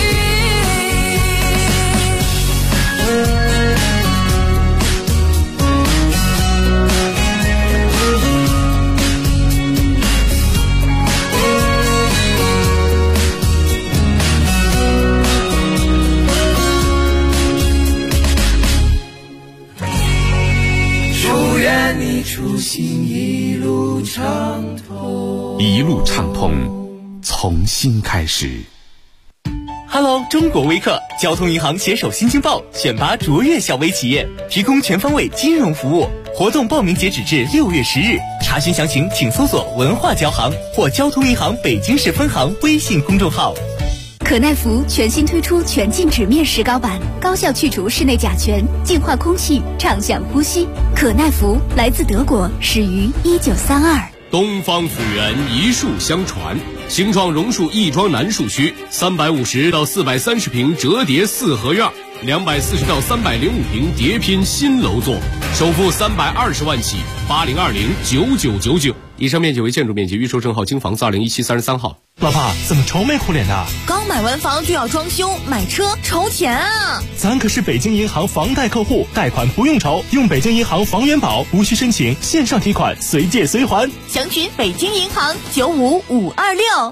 祝愿你出行一路畅通。 一路畅通，从新开始。 Hello， 中国微客交通银行携手新京报选拔卓越小微企业，提供全方位金融服务。活动报名截止至6月10日，查询详情请搜索文化交行或交通银行北京市分行微信公众号。 可耐福全新推出全静止面石膏版，高效去除室内甲醛，净化空气，畅享呼吸。可耐福来自德国，始于1932。 东方府源一树相传，星创榕树亦庄南树区350到430平折叠四合院，240到305平叠拼新楼座，首付320万起，80209999。以上面积为建筑面积，预售证号京房4201733号。 老爸，怎么愁眉苦脸的？ 刚买完房就要装修，买车愁钱啊！ 咱可是北京银行房贷客户，贷款不用愁，用北京银行房元宝，无需申请，线上提款，随借随还。 详询北京银行95526。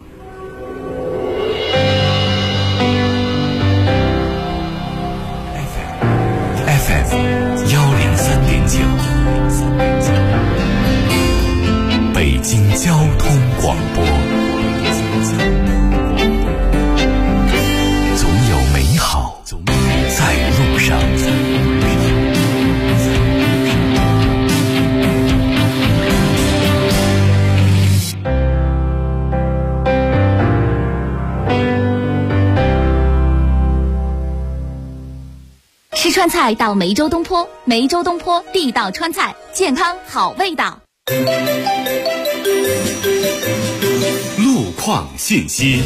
FM 103.9，北京交通广播。总有美好在路上。 川菜到梅州东坡，梅州东坡地道川菜，健康好味道。 路况信息。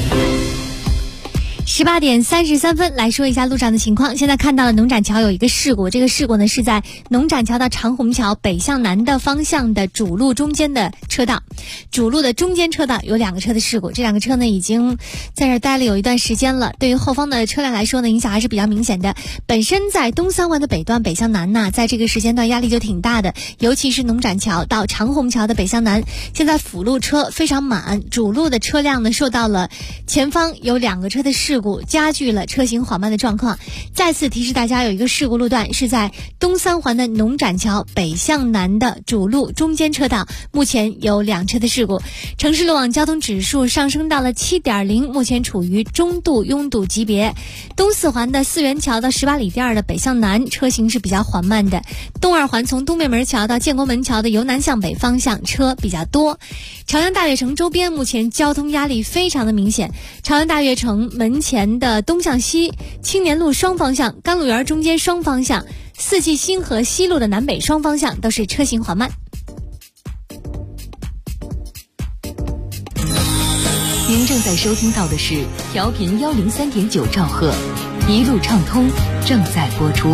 18点33分，来说一下路上的情况。现在看到了农展桥有一个事故，这个事故呢是在农展桥到长虹桥北向南的方向的主路中间的车道，主路的中间车道有2个车的事故，这2个车呢已经在这儿待了有一段时间了，对于后方的车辆来说呢影响还是比较明显的。本身在东三环的北段北向南呢，在这个时间段压力就挺大的，尤其是农展桥到长虹桥的北向南，现在辅路车非常满，主路的车辆呢受到了前方有2个车的事故，加剧了车行缓慢的状况。再次提示大家，有一个事故路段是在东三环的农展桥北向南的主路中间车道，目前有2车的事故。城市路网交通指数上升到了 7.0， 目前处于中度拥堵级别。东四环的四元桥到18里店的北向南车行是比较缓慢的。东二环从东便门桥到建国门桥的由南向北方向车比较多。朝阳大悦城周边目前交通压力非常的明显，朝阳大悦城门前的东向西、青年路双方向、甘露园中间双方向、四季新和西路的南北双方向都是车行缓慢。 您正在收听到的是调频103.9兆赫，一路畅通正在播出。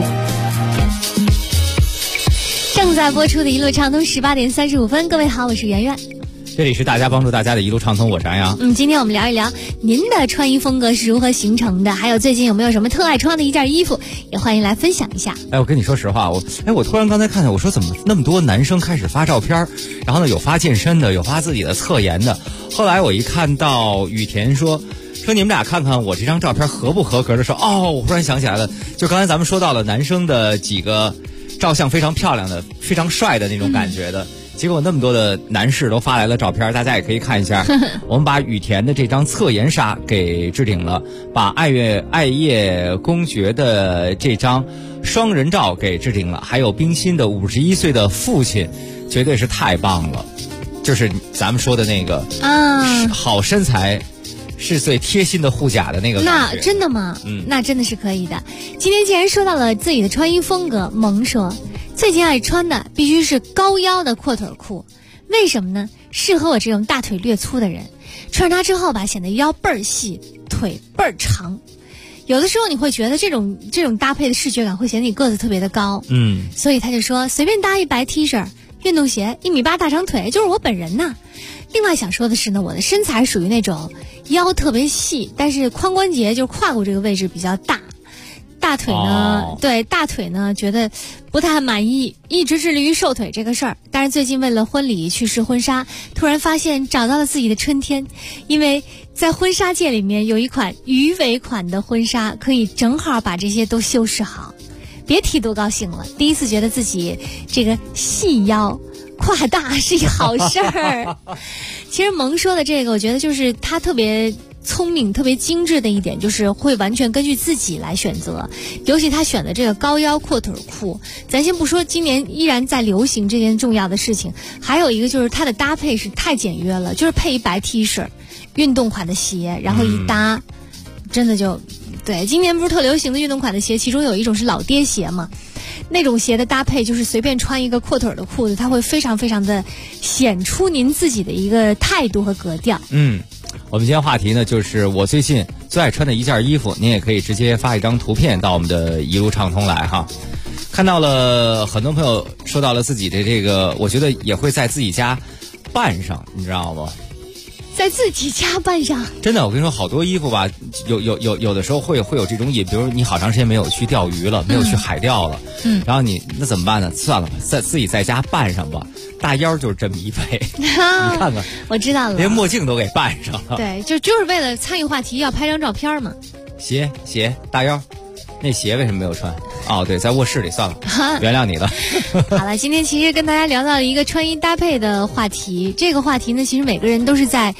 正在播出的一路畅通18点35分，各位好，我是圆圆。 这里是大家帮助大家的一路畅通，我是安阳。 今天我们聊一聊您的穿衣风格是如何形成的，还有最近有没有什么特爱穿的一件衣服，也欢迎来分享一下。 我跟你说实话，我突然刚才看见，我说怎么那么多男生开始发照片，然后呢有发健身的，有发自己的测颜的。后来我一看到雨田说你们俩看看我这张照片合不合格的时候，我忽然想起来了，就刚才咱们说到了男生的几个照相非常漂亮的、非常帅的那种感觉的。结果那么多的男士都发来了照片，大家也可以看一下。我们把羽田的这张侧颜纱给置顶了，把爱叶公爵的这张双人照给置顶了，还有冰心的51岁的父亲，绝对是太棒了。就是咱们说的那个好身材是最贴心的护甲的那个感觉。 那真的吗？那真的是可以的。今天既然说到了自己的穿衣风格，萌说最近爱穿的必须是高腰的阔腿裤，为什么呢？适合我这种大腿略粗的人，穿上它之后吧，显得腰倍儿细，腿倍儿长。有的时候你会觉得这种搭配的视觉感会显得你个子特别的高，所以他就说随便搭一白 T 恤、运动鞋、1.8米大长腿，就是我本人呐。另外想说的是呢，我的身材属于那种腰特别细，但是髋关节就是胯骨这个位置比较大。大腿呢，对大腿呢，觉得不太满意，一直致力于瘦腿这个事儿。但是最近为了婚礼去试婚纱，突然发现找到了自己的春天，因为在婚纱界里面有一款鱼尾款的婚纱，可以正好把这些都修饰好，别提多高兴了。第一次觉得自己这个细腰胯大是一好事儿。其实萌说的这个，我觉得就是他特别聪明、特别精致的一点，就是会完全根据自己来选择。尤其他选的这个高腰阔腿裤，咱先不说今年依然在流行这件重要的事情，还有一个就是它的搭配是太简约了，就是配一白 T 恤、运动款的鞋，然后一搭，真的就对。今年不是特流行的运动款的鞋，其中有一种是老爹鞋嘛。那种鞋的搭配就是随便穿一个阔腿的裤子，它会非常非常的显出您自己的一个态度和格调。 我们今天话题呢，就是我最近最爱穿的一件衣服，您也可以直接发一张图片到我们的一路畅通来哈。看到了很多朋友说到了自己的这个，我觉得也会在自己家办上，你知道吗？ 在自己家办上， 真的，我跟你说，好多衣服吧，有的时候会有这种瘾，比如你好长时间没有去钓鱼了，没有去海钓了，然后那怎么办呢？算了吧，自己在家办上吧。大腰就是这么一配，你看看， 我知道了， 连墨镜都给办上了。 对，就是为了参与话题，要拍张照片嘛。 鞋大腰，那鞋为什么没有穿？对，在卧室里，算了，原谅你了。 好了，今天其实跟大家聊到了一个穿衣搭配的话题。这个话题呢，其实每个人都是在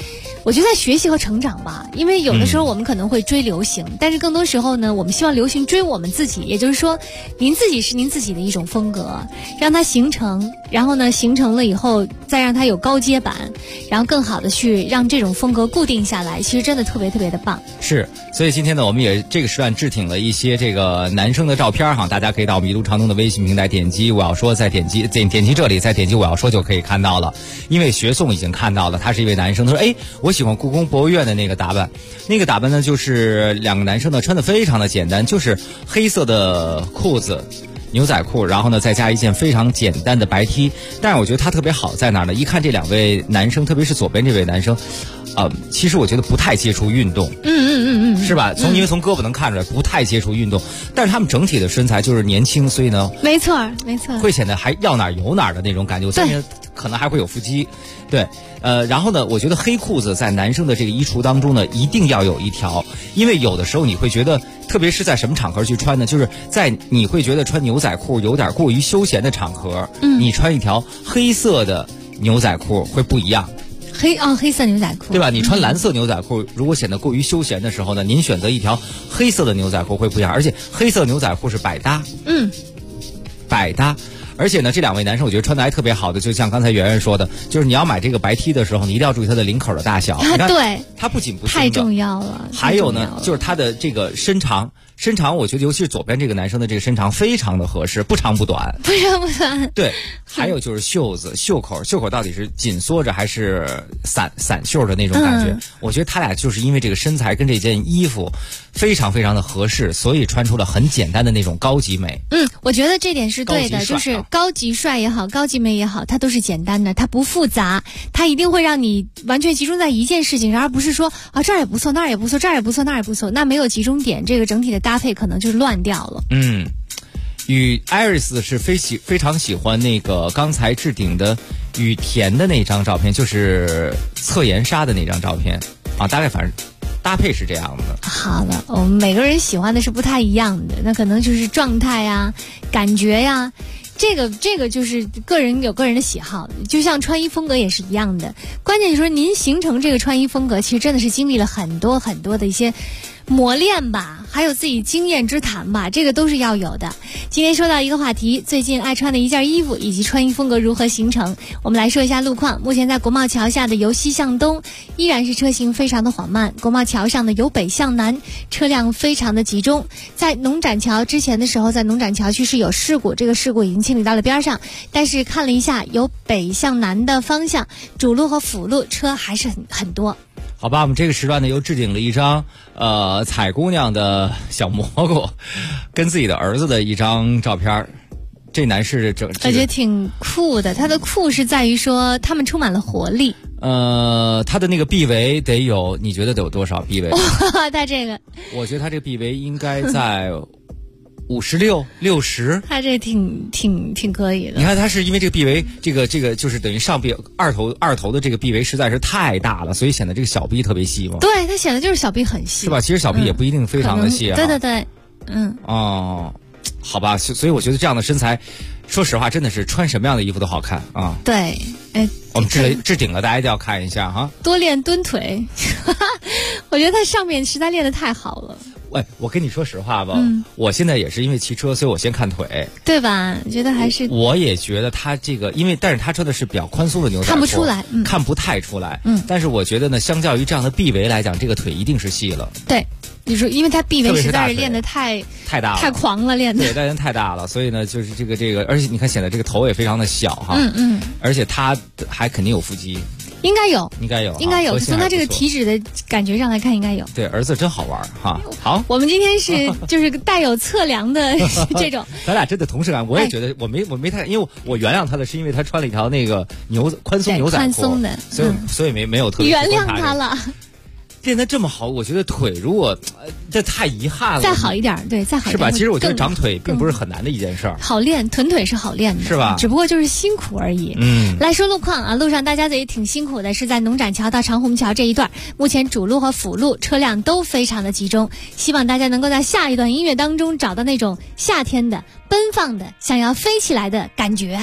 我觉得在学习和成长吧，因为有的时候我们可能会追流行，但是更多时候呢，我们希望流行追我们自己，也就是说，您自己是您自己的一种风格，让它形成，然后呢，形成了以后再让它有高阶版，然后更好的去让这种风格固定下来，其实真的特别特别的棒。 是，所以今天呢，我们也这个时段置顶了一些这个男生的照片哈，大家可以到我们一路畅通的微信平台点击我要说，再点击这里，再点击我要说就可以看到了。因为学颂已经看到了，他是一位男生，他说：“哎，我喜欢故宫博物院的那个打扮。那个打扮呢，就是两个男生呢穿的非常的简单，就是黑色的裤子。”牛仔裤，然后呢再加一件非常简单的白 T， 但是我觉得他特别好在哪儿呢？一看这两位男生，特别是左边这位男生，其实我觉得不太接触运动，是吧？因为从胳膊能看出来不太接触运动，但是他们整体的身材就是年轻，所以呢， 没错， 会显得还要哪儿有哪儿的那种感觉。我相信可能还会有腹肌，对，然后呢，我觉得黑裤子在男生的这个衣橱当中呢，一定要有一条，因为有的时候你会觉得，特别是在什么场合去穿呢？就是在你会觉得穿牛仔裤有点过于休闲的场合，你穿一条黑色的牛仔裤会不一样。 黑色牛仔裤， 对吧？你穿蓝色牛仔裤，如果显得过于休闲的时候呢，您选择一条黑色的牛仔裤会不一样，而且黑色牛仔裤是百搭，百搭。而且呢，这两位男生我觉得穿的还特别好的，就像刚才圆圆说的，就是你要买这个白 T 的时候，你一定要注意它的领口的大小。 对， 它不仅不太重要了。 还有呢，就是它的这个身长，我觉得尤其是左边这个男生的这个身长非常的合适，不长不短。 不长不短。 对，还有就是袖口到底是紧缩着还是散袖的那种感觉？我觉得他俩就是因为这个身材跟这件衣服非常非常的合适，所以穿出了很简单的那种高级美。 我觉得这点是对的，就是高级帅也好，高级美也好，它都是简单的，它不复杂，它一定会让你完全集中在一件事情上，而不是说啊这儿也不错，那儿也不错，这儿也不错，那儿也不错，那没有集中点，这个整体的搭配可能就是乱掉了。 与 Iris 是非常喜欢那个刚才置顶的与田的那张照片，就是侧颜纱的那张照片啊，大概反正搭配是这样的。 好了，我们每个人喜欢的是不太一样的，那可能就是状态呀、感觉呀，这个就是个人有个人的喜好，就像穿衣风格也是一样的。关键是说您形成这个穿衣风格，其实真的是经历了很多很多的一些磨练吧，还有自己经验之谈吧，这个都是要有的。今天说到一个话题，最近爱穿的一件衣服以及穿衣风格如何形成，我们来说一下路况。目前在国贸桥下的由西向东依然是车行非常的缓慢，国贸桥上的由北向南车辆非常的集中。在农展桥之前的时候，在农展桥区是有事故，这个事故已经清理到了边上，但是看了一下由北向南的方向，主路和辅路车还是很多。 好吧，我们这个时段呢又置顶了一张彩姑娘的小蘑菇跟自己的儿子的一张照片。这男士我觉得挺酷的，他的酷是在于说他们充满了活力。 他的那个臂围得有，你觉得得有多少臂围？ 他这个， 我觉得他这个臂围应该在56、60， 他这挺可以的。 你看他是因为这个臂围，这个就是等于上臂二头的这个臂围实在是太大了，所以显得这个小臂特别细嘛。 对，他显得就是小臂很细， 是吧？其实小臂也不一定非常的细啊。 对， 好吧，所以我觉得这样的身材，说实话真的是穿什么样的衣服都好看啊。 对， 我们置顶了，大家一定要看一下哈。 多练蹲腿，我觉得他上面实在练得太好了。 我跟你说实话吧，我现在也是因为骑车，所以我先看腿， 对吧？觉得还是我也觉得他这个，但是他穿的是比较宽松的牛仔裤， 看不出来， 看不太出来。但是我觉得呢，相较于这样的臂围来讲，这个腿一定是细了。 对，你说，因为他臂围实在是练得太大了， 太狂了，练的对，但是太大了，所以呢，就是这个，而且你看显得这个头也非常的小哈，而且他还肯定有腹肌。 应该有，从他这个体脂的感觉上来看，应该有。 对，儿子真好玩哈。好， 我们今天就是带有测量的这种。 咱俩真的同事感，我也觉得我没太，因为我原谅他的是因为他穿了一条那个宽松牛仔裤， 宽松的， 所以没有特别原谅他了。 练得这么好，我觉得腿如果这太遗憾了。 再好一点，对，再好一点是吧？其实我觉得长腿并不是很难的一件事儿。 好练，臀腿是好练的， 是吧？ 只不过就是辛苦而已。来说路况啊，路上大家也挺辛苦的，是在农展桥到长虹桥这一段，目前主路和辅路车辆都非常的集中。希望大家能够在下一段音乐当中找到那种夏天的、奔放的、想要飞起来的感觉。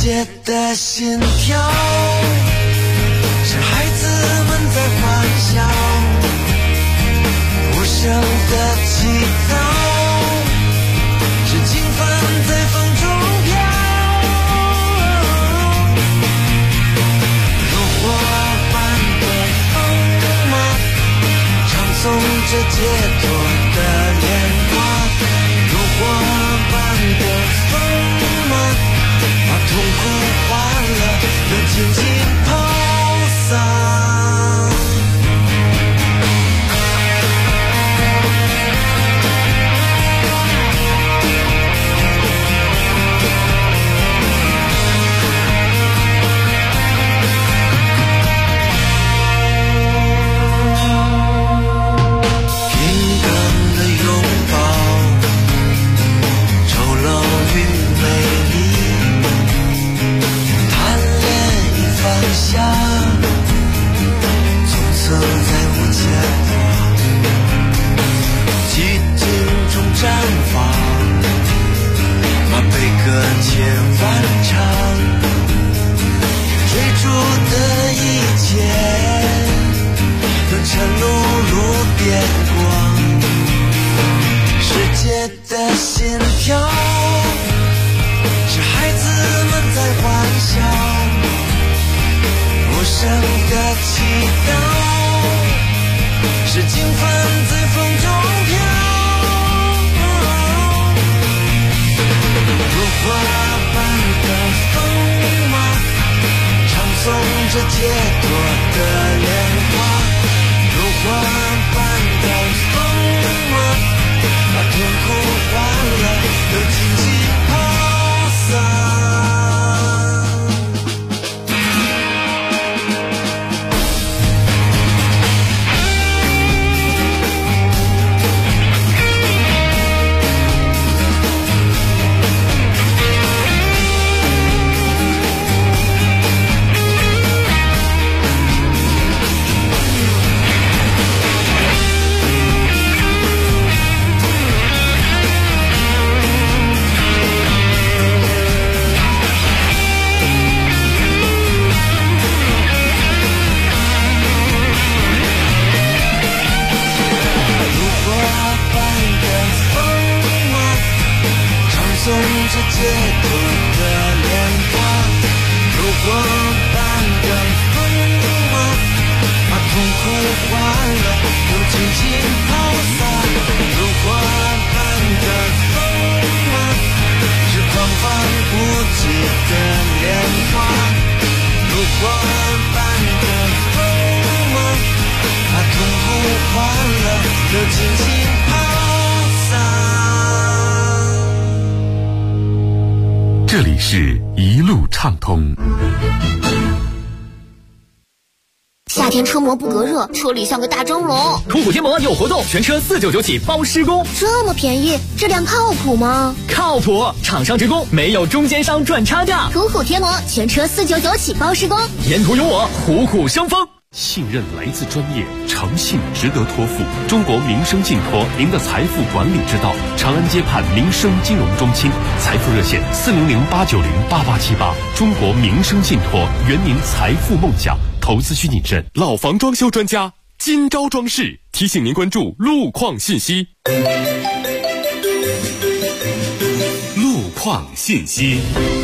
界的心跳，是孩子们在欢笑，无声的祈祷，是经幡在风中飘。如火般的风吗？唱诵着解脱的莲花。如火般的风吗？把痛苦换了，又轻轻抛洒。绽放，把悲歌千万场，追逐的一切都沉入如电光，世界的心跳，是孩子们在欢笑，无声的祈祷，是经幡在风中飘。如火般的风吗？唱诵着解脱的莲花。如火般的风吗？把痛苦换了，又轻轻抛洒。送着解脱的莲花，如火般的风吗？把痛苦换了，又轻轻抛洒。如火般的风吗？是狂放不羁的莲花。如火般的风吗？把痛苦换了，又轻轻抛洒。 这里是一路畅通。 夏天车膜不隔热，车里像个大蒸笼。 途虎贴膜有活动，全车499起包施工， 这么便宜，质量靠谱吗？ 靠谱，厂商直供，没有中间商赚差价。 途虎贴膜全车499起包施工， 沿途有我，虎虎生风。 信任来自专业，诚信值得托付。中国民生信托，您的财富管理之道。长安街畔民生金融中心，财富热线400-890-8878。中国民生信托，圆您财富梦想。投资需谨慎。老房装修专家金招装饰提醒您关注路况信息。路况信息。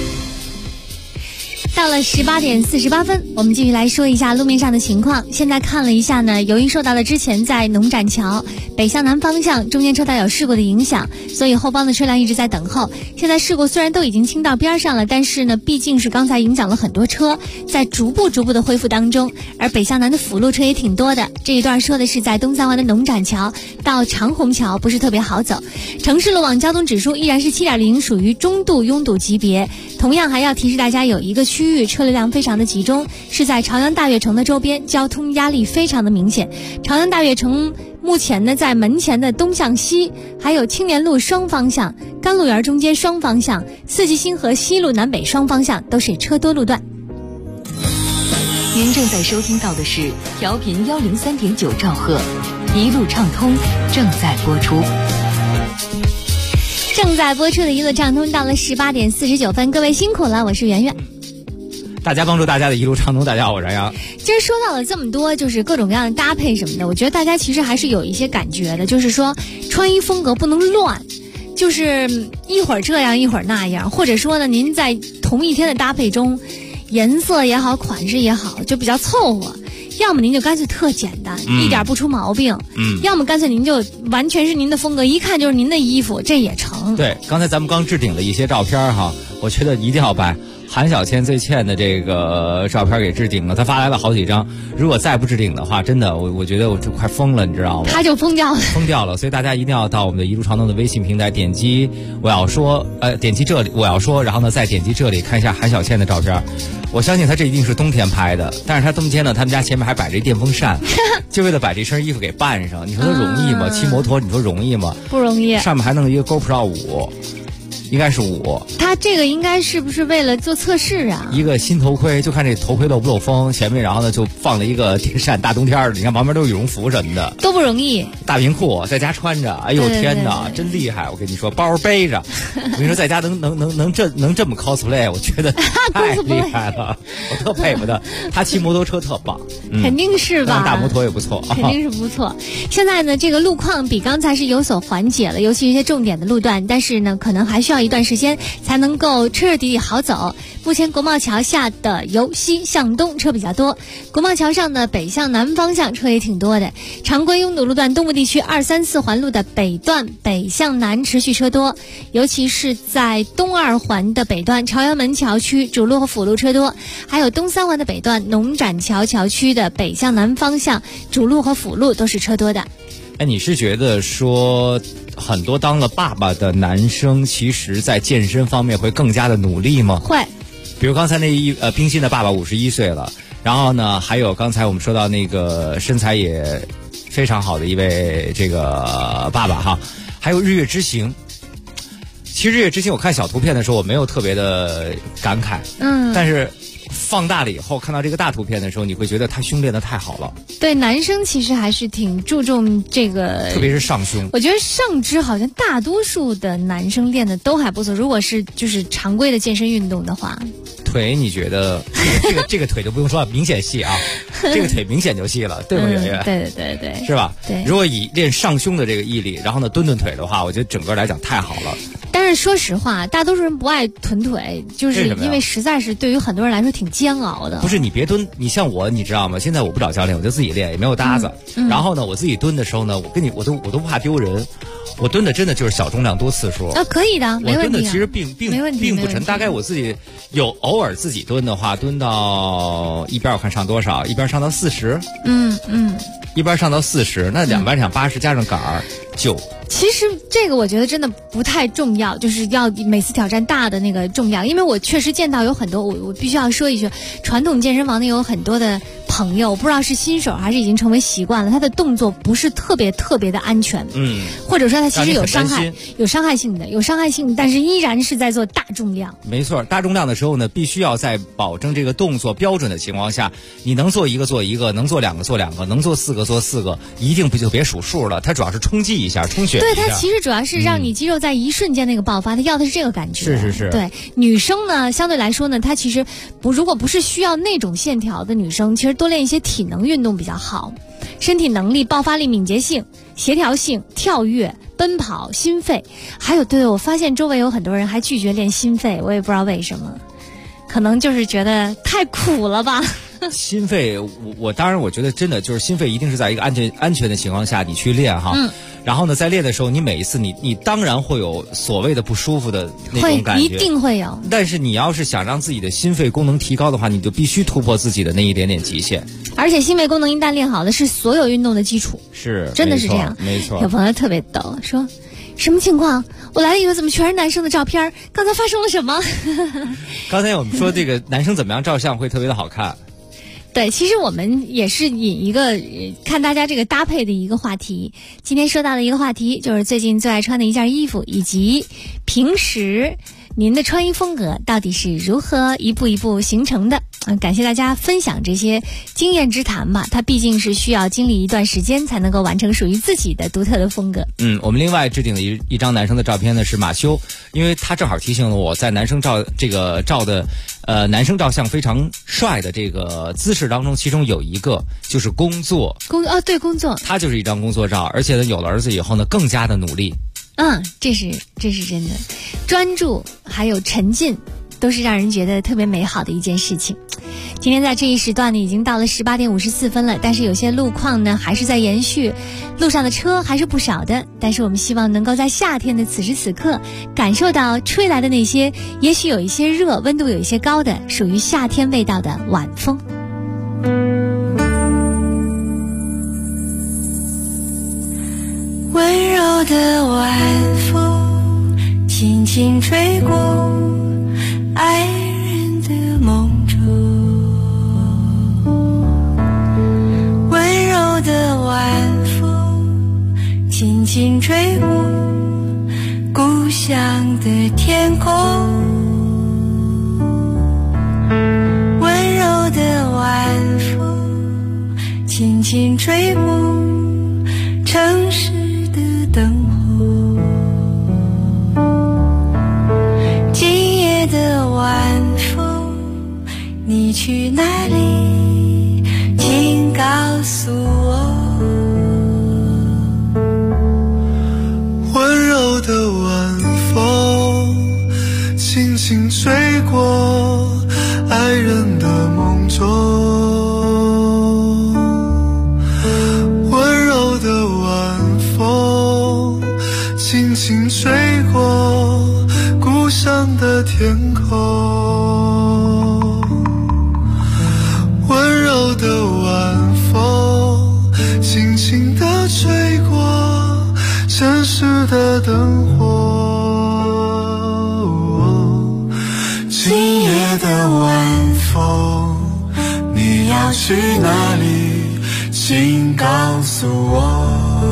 到了18点48分，我们继续来说一下路面上的情况。现在看了一下呢，由于受到了之前在农展桥北向南方向中间车道有事故的影响，所以后方的车辆一直在等候。现在事故虽然都已经清到边上了，但是呢，毕竟是刚才影响了很多车，在逐步的恢复当中。而北向南的辅路车也挺多的，这一段说的是在东三环的农展桥到长虹桥，不是特别好走。城市路网交通指数依然是7.0，属于中度拥堵级别。同样还要提示大家，有一个区域车流量非常的集中，是在朝阳大悦城的周边，交通压力非常的明显。朝阳大悦城目前呢，在门前的东向西，还有青年路双方向、甘露园中间双方向、四季星河西路南北双方向都是车多路段。 您正在收听到的是调频103.9兆赫，一路畅通正在播出。 正在播出的一路畅通到了18点49分，各位辛苦了，我是圆圆。 大家帮助大家的一路畅通。大家好，我是杨洋。 其实说到了这么多，就是各种各样的搭配什么的，我觉得大家其实还是有一些感觉的，就是说穿衣风格不能乱，就是一会儿这样一会儿那样，或者说呢，您在同一天的搭配中，颜色也好，款式也好，就比较凑合。要么您就干脆特简单，一点不出毛病。要么干脆您就完全是您的风格，一看就是您的衣服，这也成。 对，刚才咱们刚置顶了一些照片哈，我觉得一定要把韩小倩最欠的这个照片给置顶了，他发来了好几张，如果再不置顶的话，真的我觉得我就快疯了，你知道吗？ 他就疯掉了， 所以大家一定要到我们的一路畅通的微信平台，点击我要说，点击这里我要说，然后呢再点击这里看一下韩小倩的照片。我相信他这一定是冬天拍的，但是他冬天呢，他们家前面还摆着一电风扇，就为了把这身衣服给扮上。你说他容易吗？骑摩托你说容易吗？ 不容易。 上面还弄一个 GoPro 5。应该是5， 他这个应该是不是为了做测试啊？ 一个新头盔，就看这头盔漏不漏风，前面然后呢就放了一个电扇，大冬天的，你看旁边都是羽绒服什么的， 都不容易。 大棉裤在家穿着，哎呦天哪，真厉害！我跟你说，包背着，我跟你说，在家能这么 cosplay， 我觉得太厉害了，我特佩服他。他骑摩托车特棒， 肯定是吧？ 大摩托也不错， 肯定是不错。现在呢，这个路况比刚才是有所缓解了，尤其一些重点的路段，但是呢，可能还需要一段时间才能够彻彻底底好走。目前国贸桥下的由西向东车比较多，国贸桥上的北向南方向车也挺多的。常规拥堵路段东部地区234环路的北段北向南持续车多，尤其是在东2环的北段朝阳门桥区主路和辅路车多，还有东3环的北段农展桥桥区的北向南方向主路和辅路都是车多的。 哎，你是觉得说很多当了爸爸的男生其实在健身方面会更加的努力吗？ 会。 比如刚才冰心的爸爸51岁了，然后呢还有刚才我们说到那个身材也非常好的一位这个爸爸哈，还有日月之行。其实日月之行我看小图片的时候我没有特别的感慨，但是放大了以后看到这个大图片的时候，你会觉得他胸练得太好了。 对，男生其实还是挺注重这个， 特别是上胸。 我觉得上肢好像大多数的男生练的都还不错，如果是就是常规的健身运动的话。 腿你觉得这个腿就不用说了，明显细啊，这个腿明显就细了，对吗？圆圆？ 对， 是吧？ 对。 如果以练上胸的这个毅力，然后呢蹲腿的话，我觉得整个来讲太好了。 但是说实话，大多数人不爱臀腿，就是因为实在是对于很多人来说挺煎熬的。 不是你别蹲，你像我，你知道吗？现在我不找教练，我就自己练，也没有搭子。然后呢，我自己蹲的时候呢，我都不怕丢人。我蹲的真的就是小重量多次数可以的，没问题。 我蹲的其实并不沉，大概我自己有偶尔自己蹲的话，蹲到一边我看上多少，一边上到40，一边上到40，那两边想80加上杆儿9。 其实这个我觉得真的不太重要，就是要每次挑战大的那个重量，因为我确实见到有很多，我必须要说一句，传统健身房里有很多的朋友，不知道是新手还是已经成为习惯了，他的动作不是特别的安全，或者说他其实有伤害性，但是依然是在做大重量。 没错，大重量的时候呢，必须要在保证这个动作标准的情况下，你能做一个做一个，能做2个做2个，能做4个做4个，一定不就别数数了，它主要是冲击一下，充血。 对，它其实主要是让你肌肉在一瞬间那个爆发，它要的是这个感觉。 是。 对，女生呢，相对来说呢，她其实如果不是需要那种线条的女生，其实多练一些体能运动比较好。身体能力、爆发力、敏捷性、协调性、跳跃、奔跑、心肺，还有对，我发现周围有很多人还拒绝练心肺，我也不知道为什么，可能就是觉得太苦了吧。 心肺，我当然我觉得真的就是心肺一定是在一个安全的情况下你去练哈。然后呢，在练的时候，你每一次你当然会有所谓的不舒服的那种感觉， 一定会有。 但是你要是想让自己的心肺功能提高的话，你就必须突破自己的那一点点极限。 而且心肺功能一旦练好了，是所有运动的基础。 是， 真的是这样。 没错。 有朋友特别逗，说什么情况？我来了以后怎么全是男生的照片？刚才发生了什么？ 刚才我们说这个男生怎么样照相会特别的好看。 对，其实我们也是引一个看大家这个搭配的一个话题。今天说到的一个话题就是最近最爱穿的一件衣服，以及平时您的穿衣风格到底是如何一步一步形成的？感谢大家分享这些经验之谈吧，它毕竟是需要经历一段时间才能够完成属于自己的独特的风格。 我们另外置顶的一张男生的照片呢是马修，因为他正好提醒了我在男生照男生照相非常帅的这个姿势当中，其中有一个就是工作， 对，工作， 他就是一张工作照，而且呢有了儿子以后呢更加的努力。 这是真的，专注还有沉浸都是让人觉得特别美好的一件事情。今天在这一时段呢，已经到了18点54分了，但是有些路况呢还是在延续，路上的车还是不少的。但是我们希望能够在夏天的此时此刻，感受到吹来的那些也许有一些热、温度有一些高的属于夏天味道的晚风。 温柔的晚风轻轻吹过爱人的梦中，温柔的晚风轻轻吹过故乡的天空，温柔的晚风轻轻吹过城市的灯火，今夜的晚风你去哪里，请告诉我。 温柔的晚风轻轻吹过爱人的梦中，温柔的晚风轻轻吹过故乡的天空，温柔的晚风轻轻地吹过城市的灯火，今夜的晚风你要去哪里，请告诉我。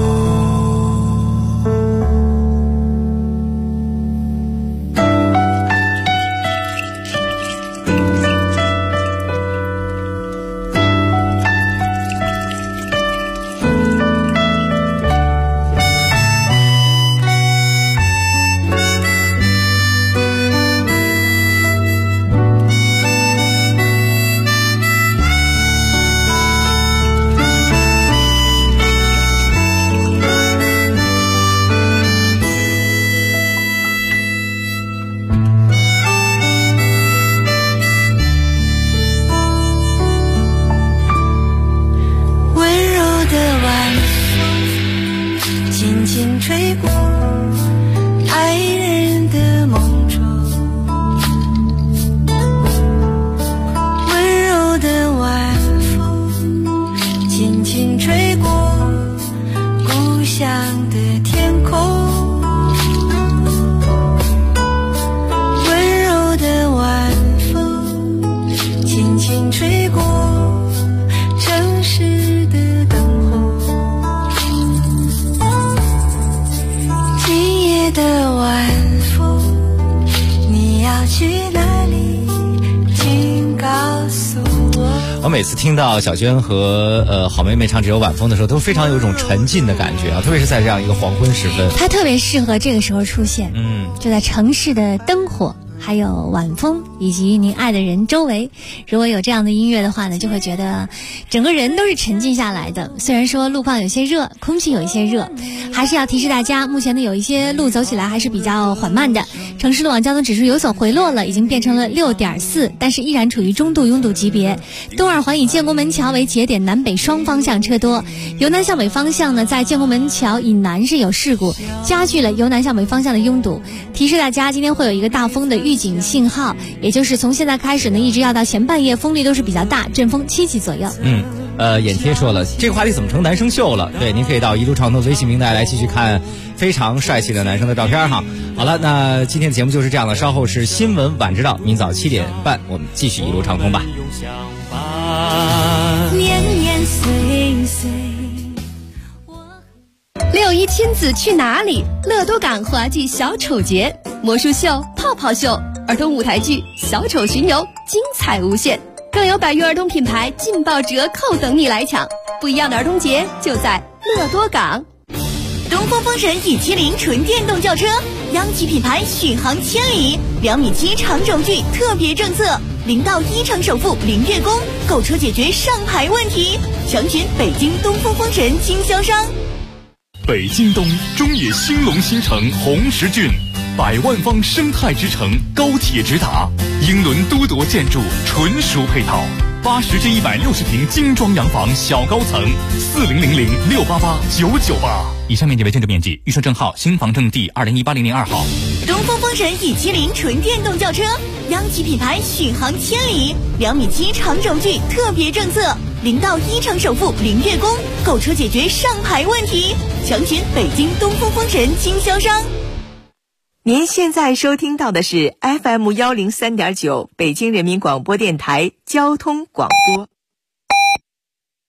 我每次听到小娟和好妹妹唱这首《晚风》的时候，都非常有一种沉浸的感觉啊，特别是在这样一个黄昏时分， 它特别适合这个时候出现。就在城市的灯火还有晚风以及您爱的人周围，如果有这样的音乐的话呢，就会觉得整个人都是沉浸下来的。虽然说路况有些热，空气有一些热，还是要提示大家，目前呢有一些路走起来还是比较缓慢的，城市路网交通指数有所回落了，已经变成了6.4，但是依然处于中度拥堵级别。东二环以建国门桥为节点，南北双方向车多，由南向北方向呢，在建国门桥以南是有事故，加剧了由南向北方向的拥堵。提示大家，今天会有一个大风的预警信号，也就是从现在开始呢，一直要到前半夜，风力都是比较大，阵风7级左右。 眼贴说了，这个话题怎么成男生秀了？对，您可以到一路畅通微信平台来继续看非常帅气的男生的照片哈。好了，那今天的节目就是这样的，稍后是新闻晚知道，明早7点半我们继续一路畅通吧。 年年岁岁 6·1亲子去哪里？乐多港滑稽小丑节、魔术秀、泡泡秀、儿童舞台剧、小丑巡游，精彩无限。更有100余儿童品牌劲爆折扣等你来抢，不一样的儿童节就在乐多港。 东风风神 E70 纯电动轿车，央企品牌，续航千里，2米7长轴距特别政策，0到1成首付0月供，购车解决上牌问题。详询北京东风风神经销商。 北京东中野兴隆新城红石郡，100万方生态之城，高铁直达，英伦都铎建筑纯属配套，80至160平精装洋房小高层，4000688998。以上面积为建筑面积，预售证号新房证第20180002号。 东风风神 E70 纯电动轿车，央企品牌，续航千里，2米7长轴距特别政策，0到1成首付0月供，购车解决上牌问题。详询北京东风风神经销商。 您现在收听到的是 FM103.9 北京人民广播电台交通广播。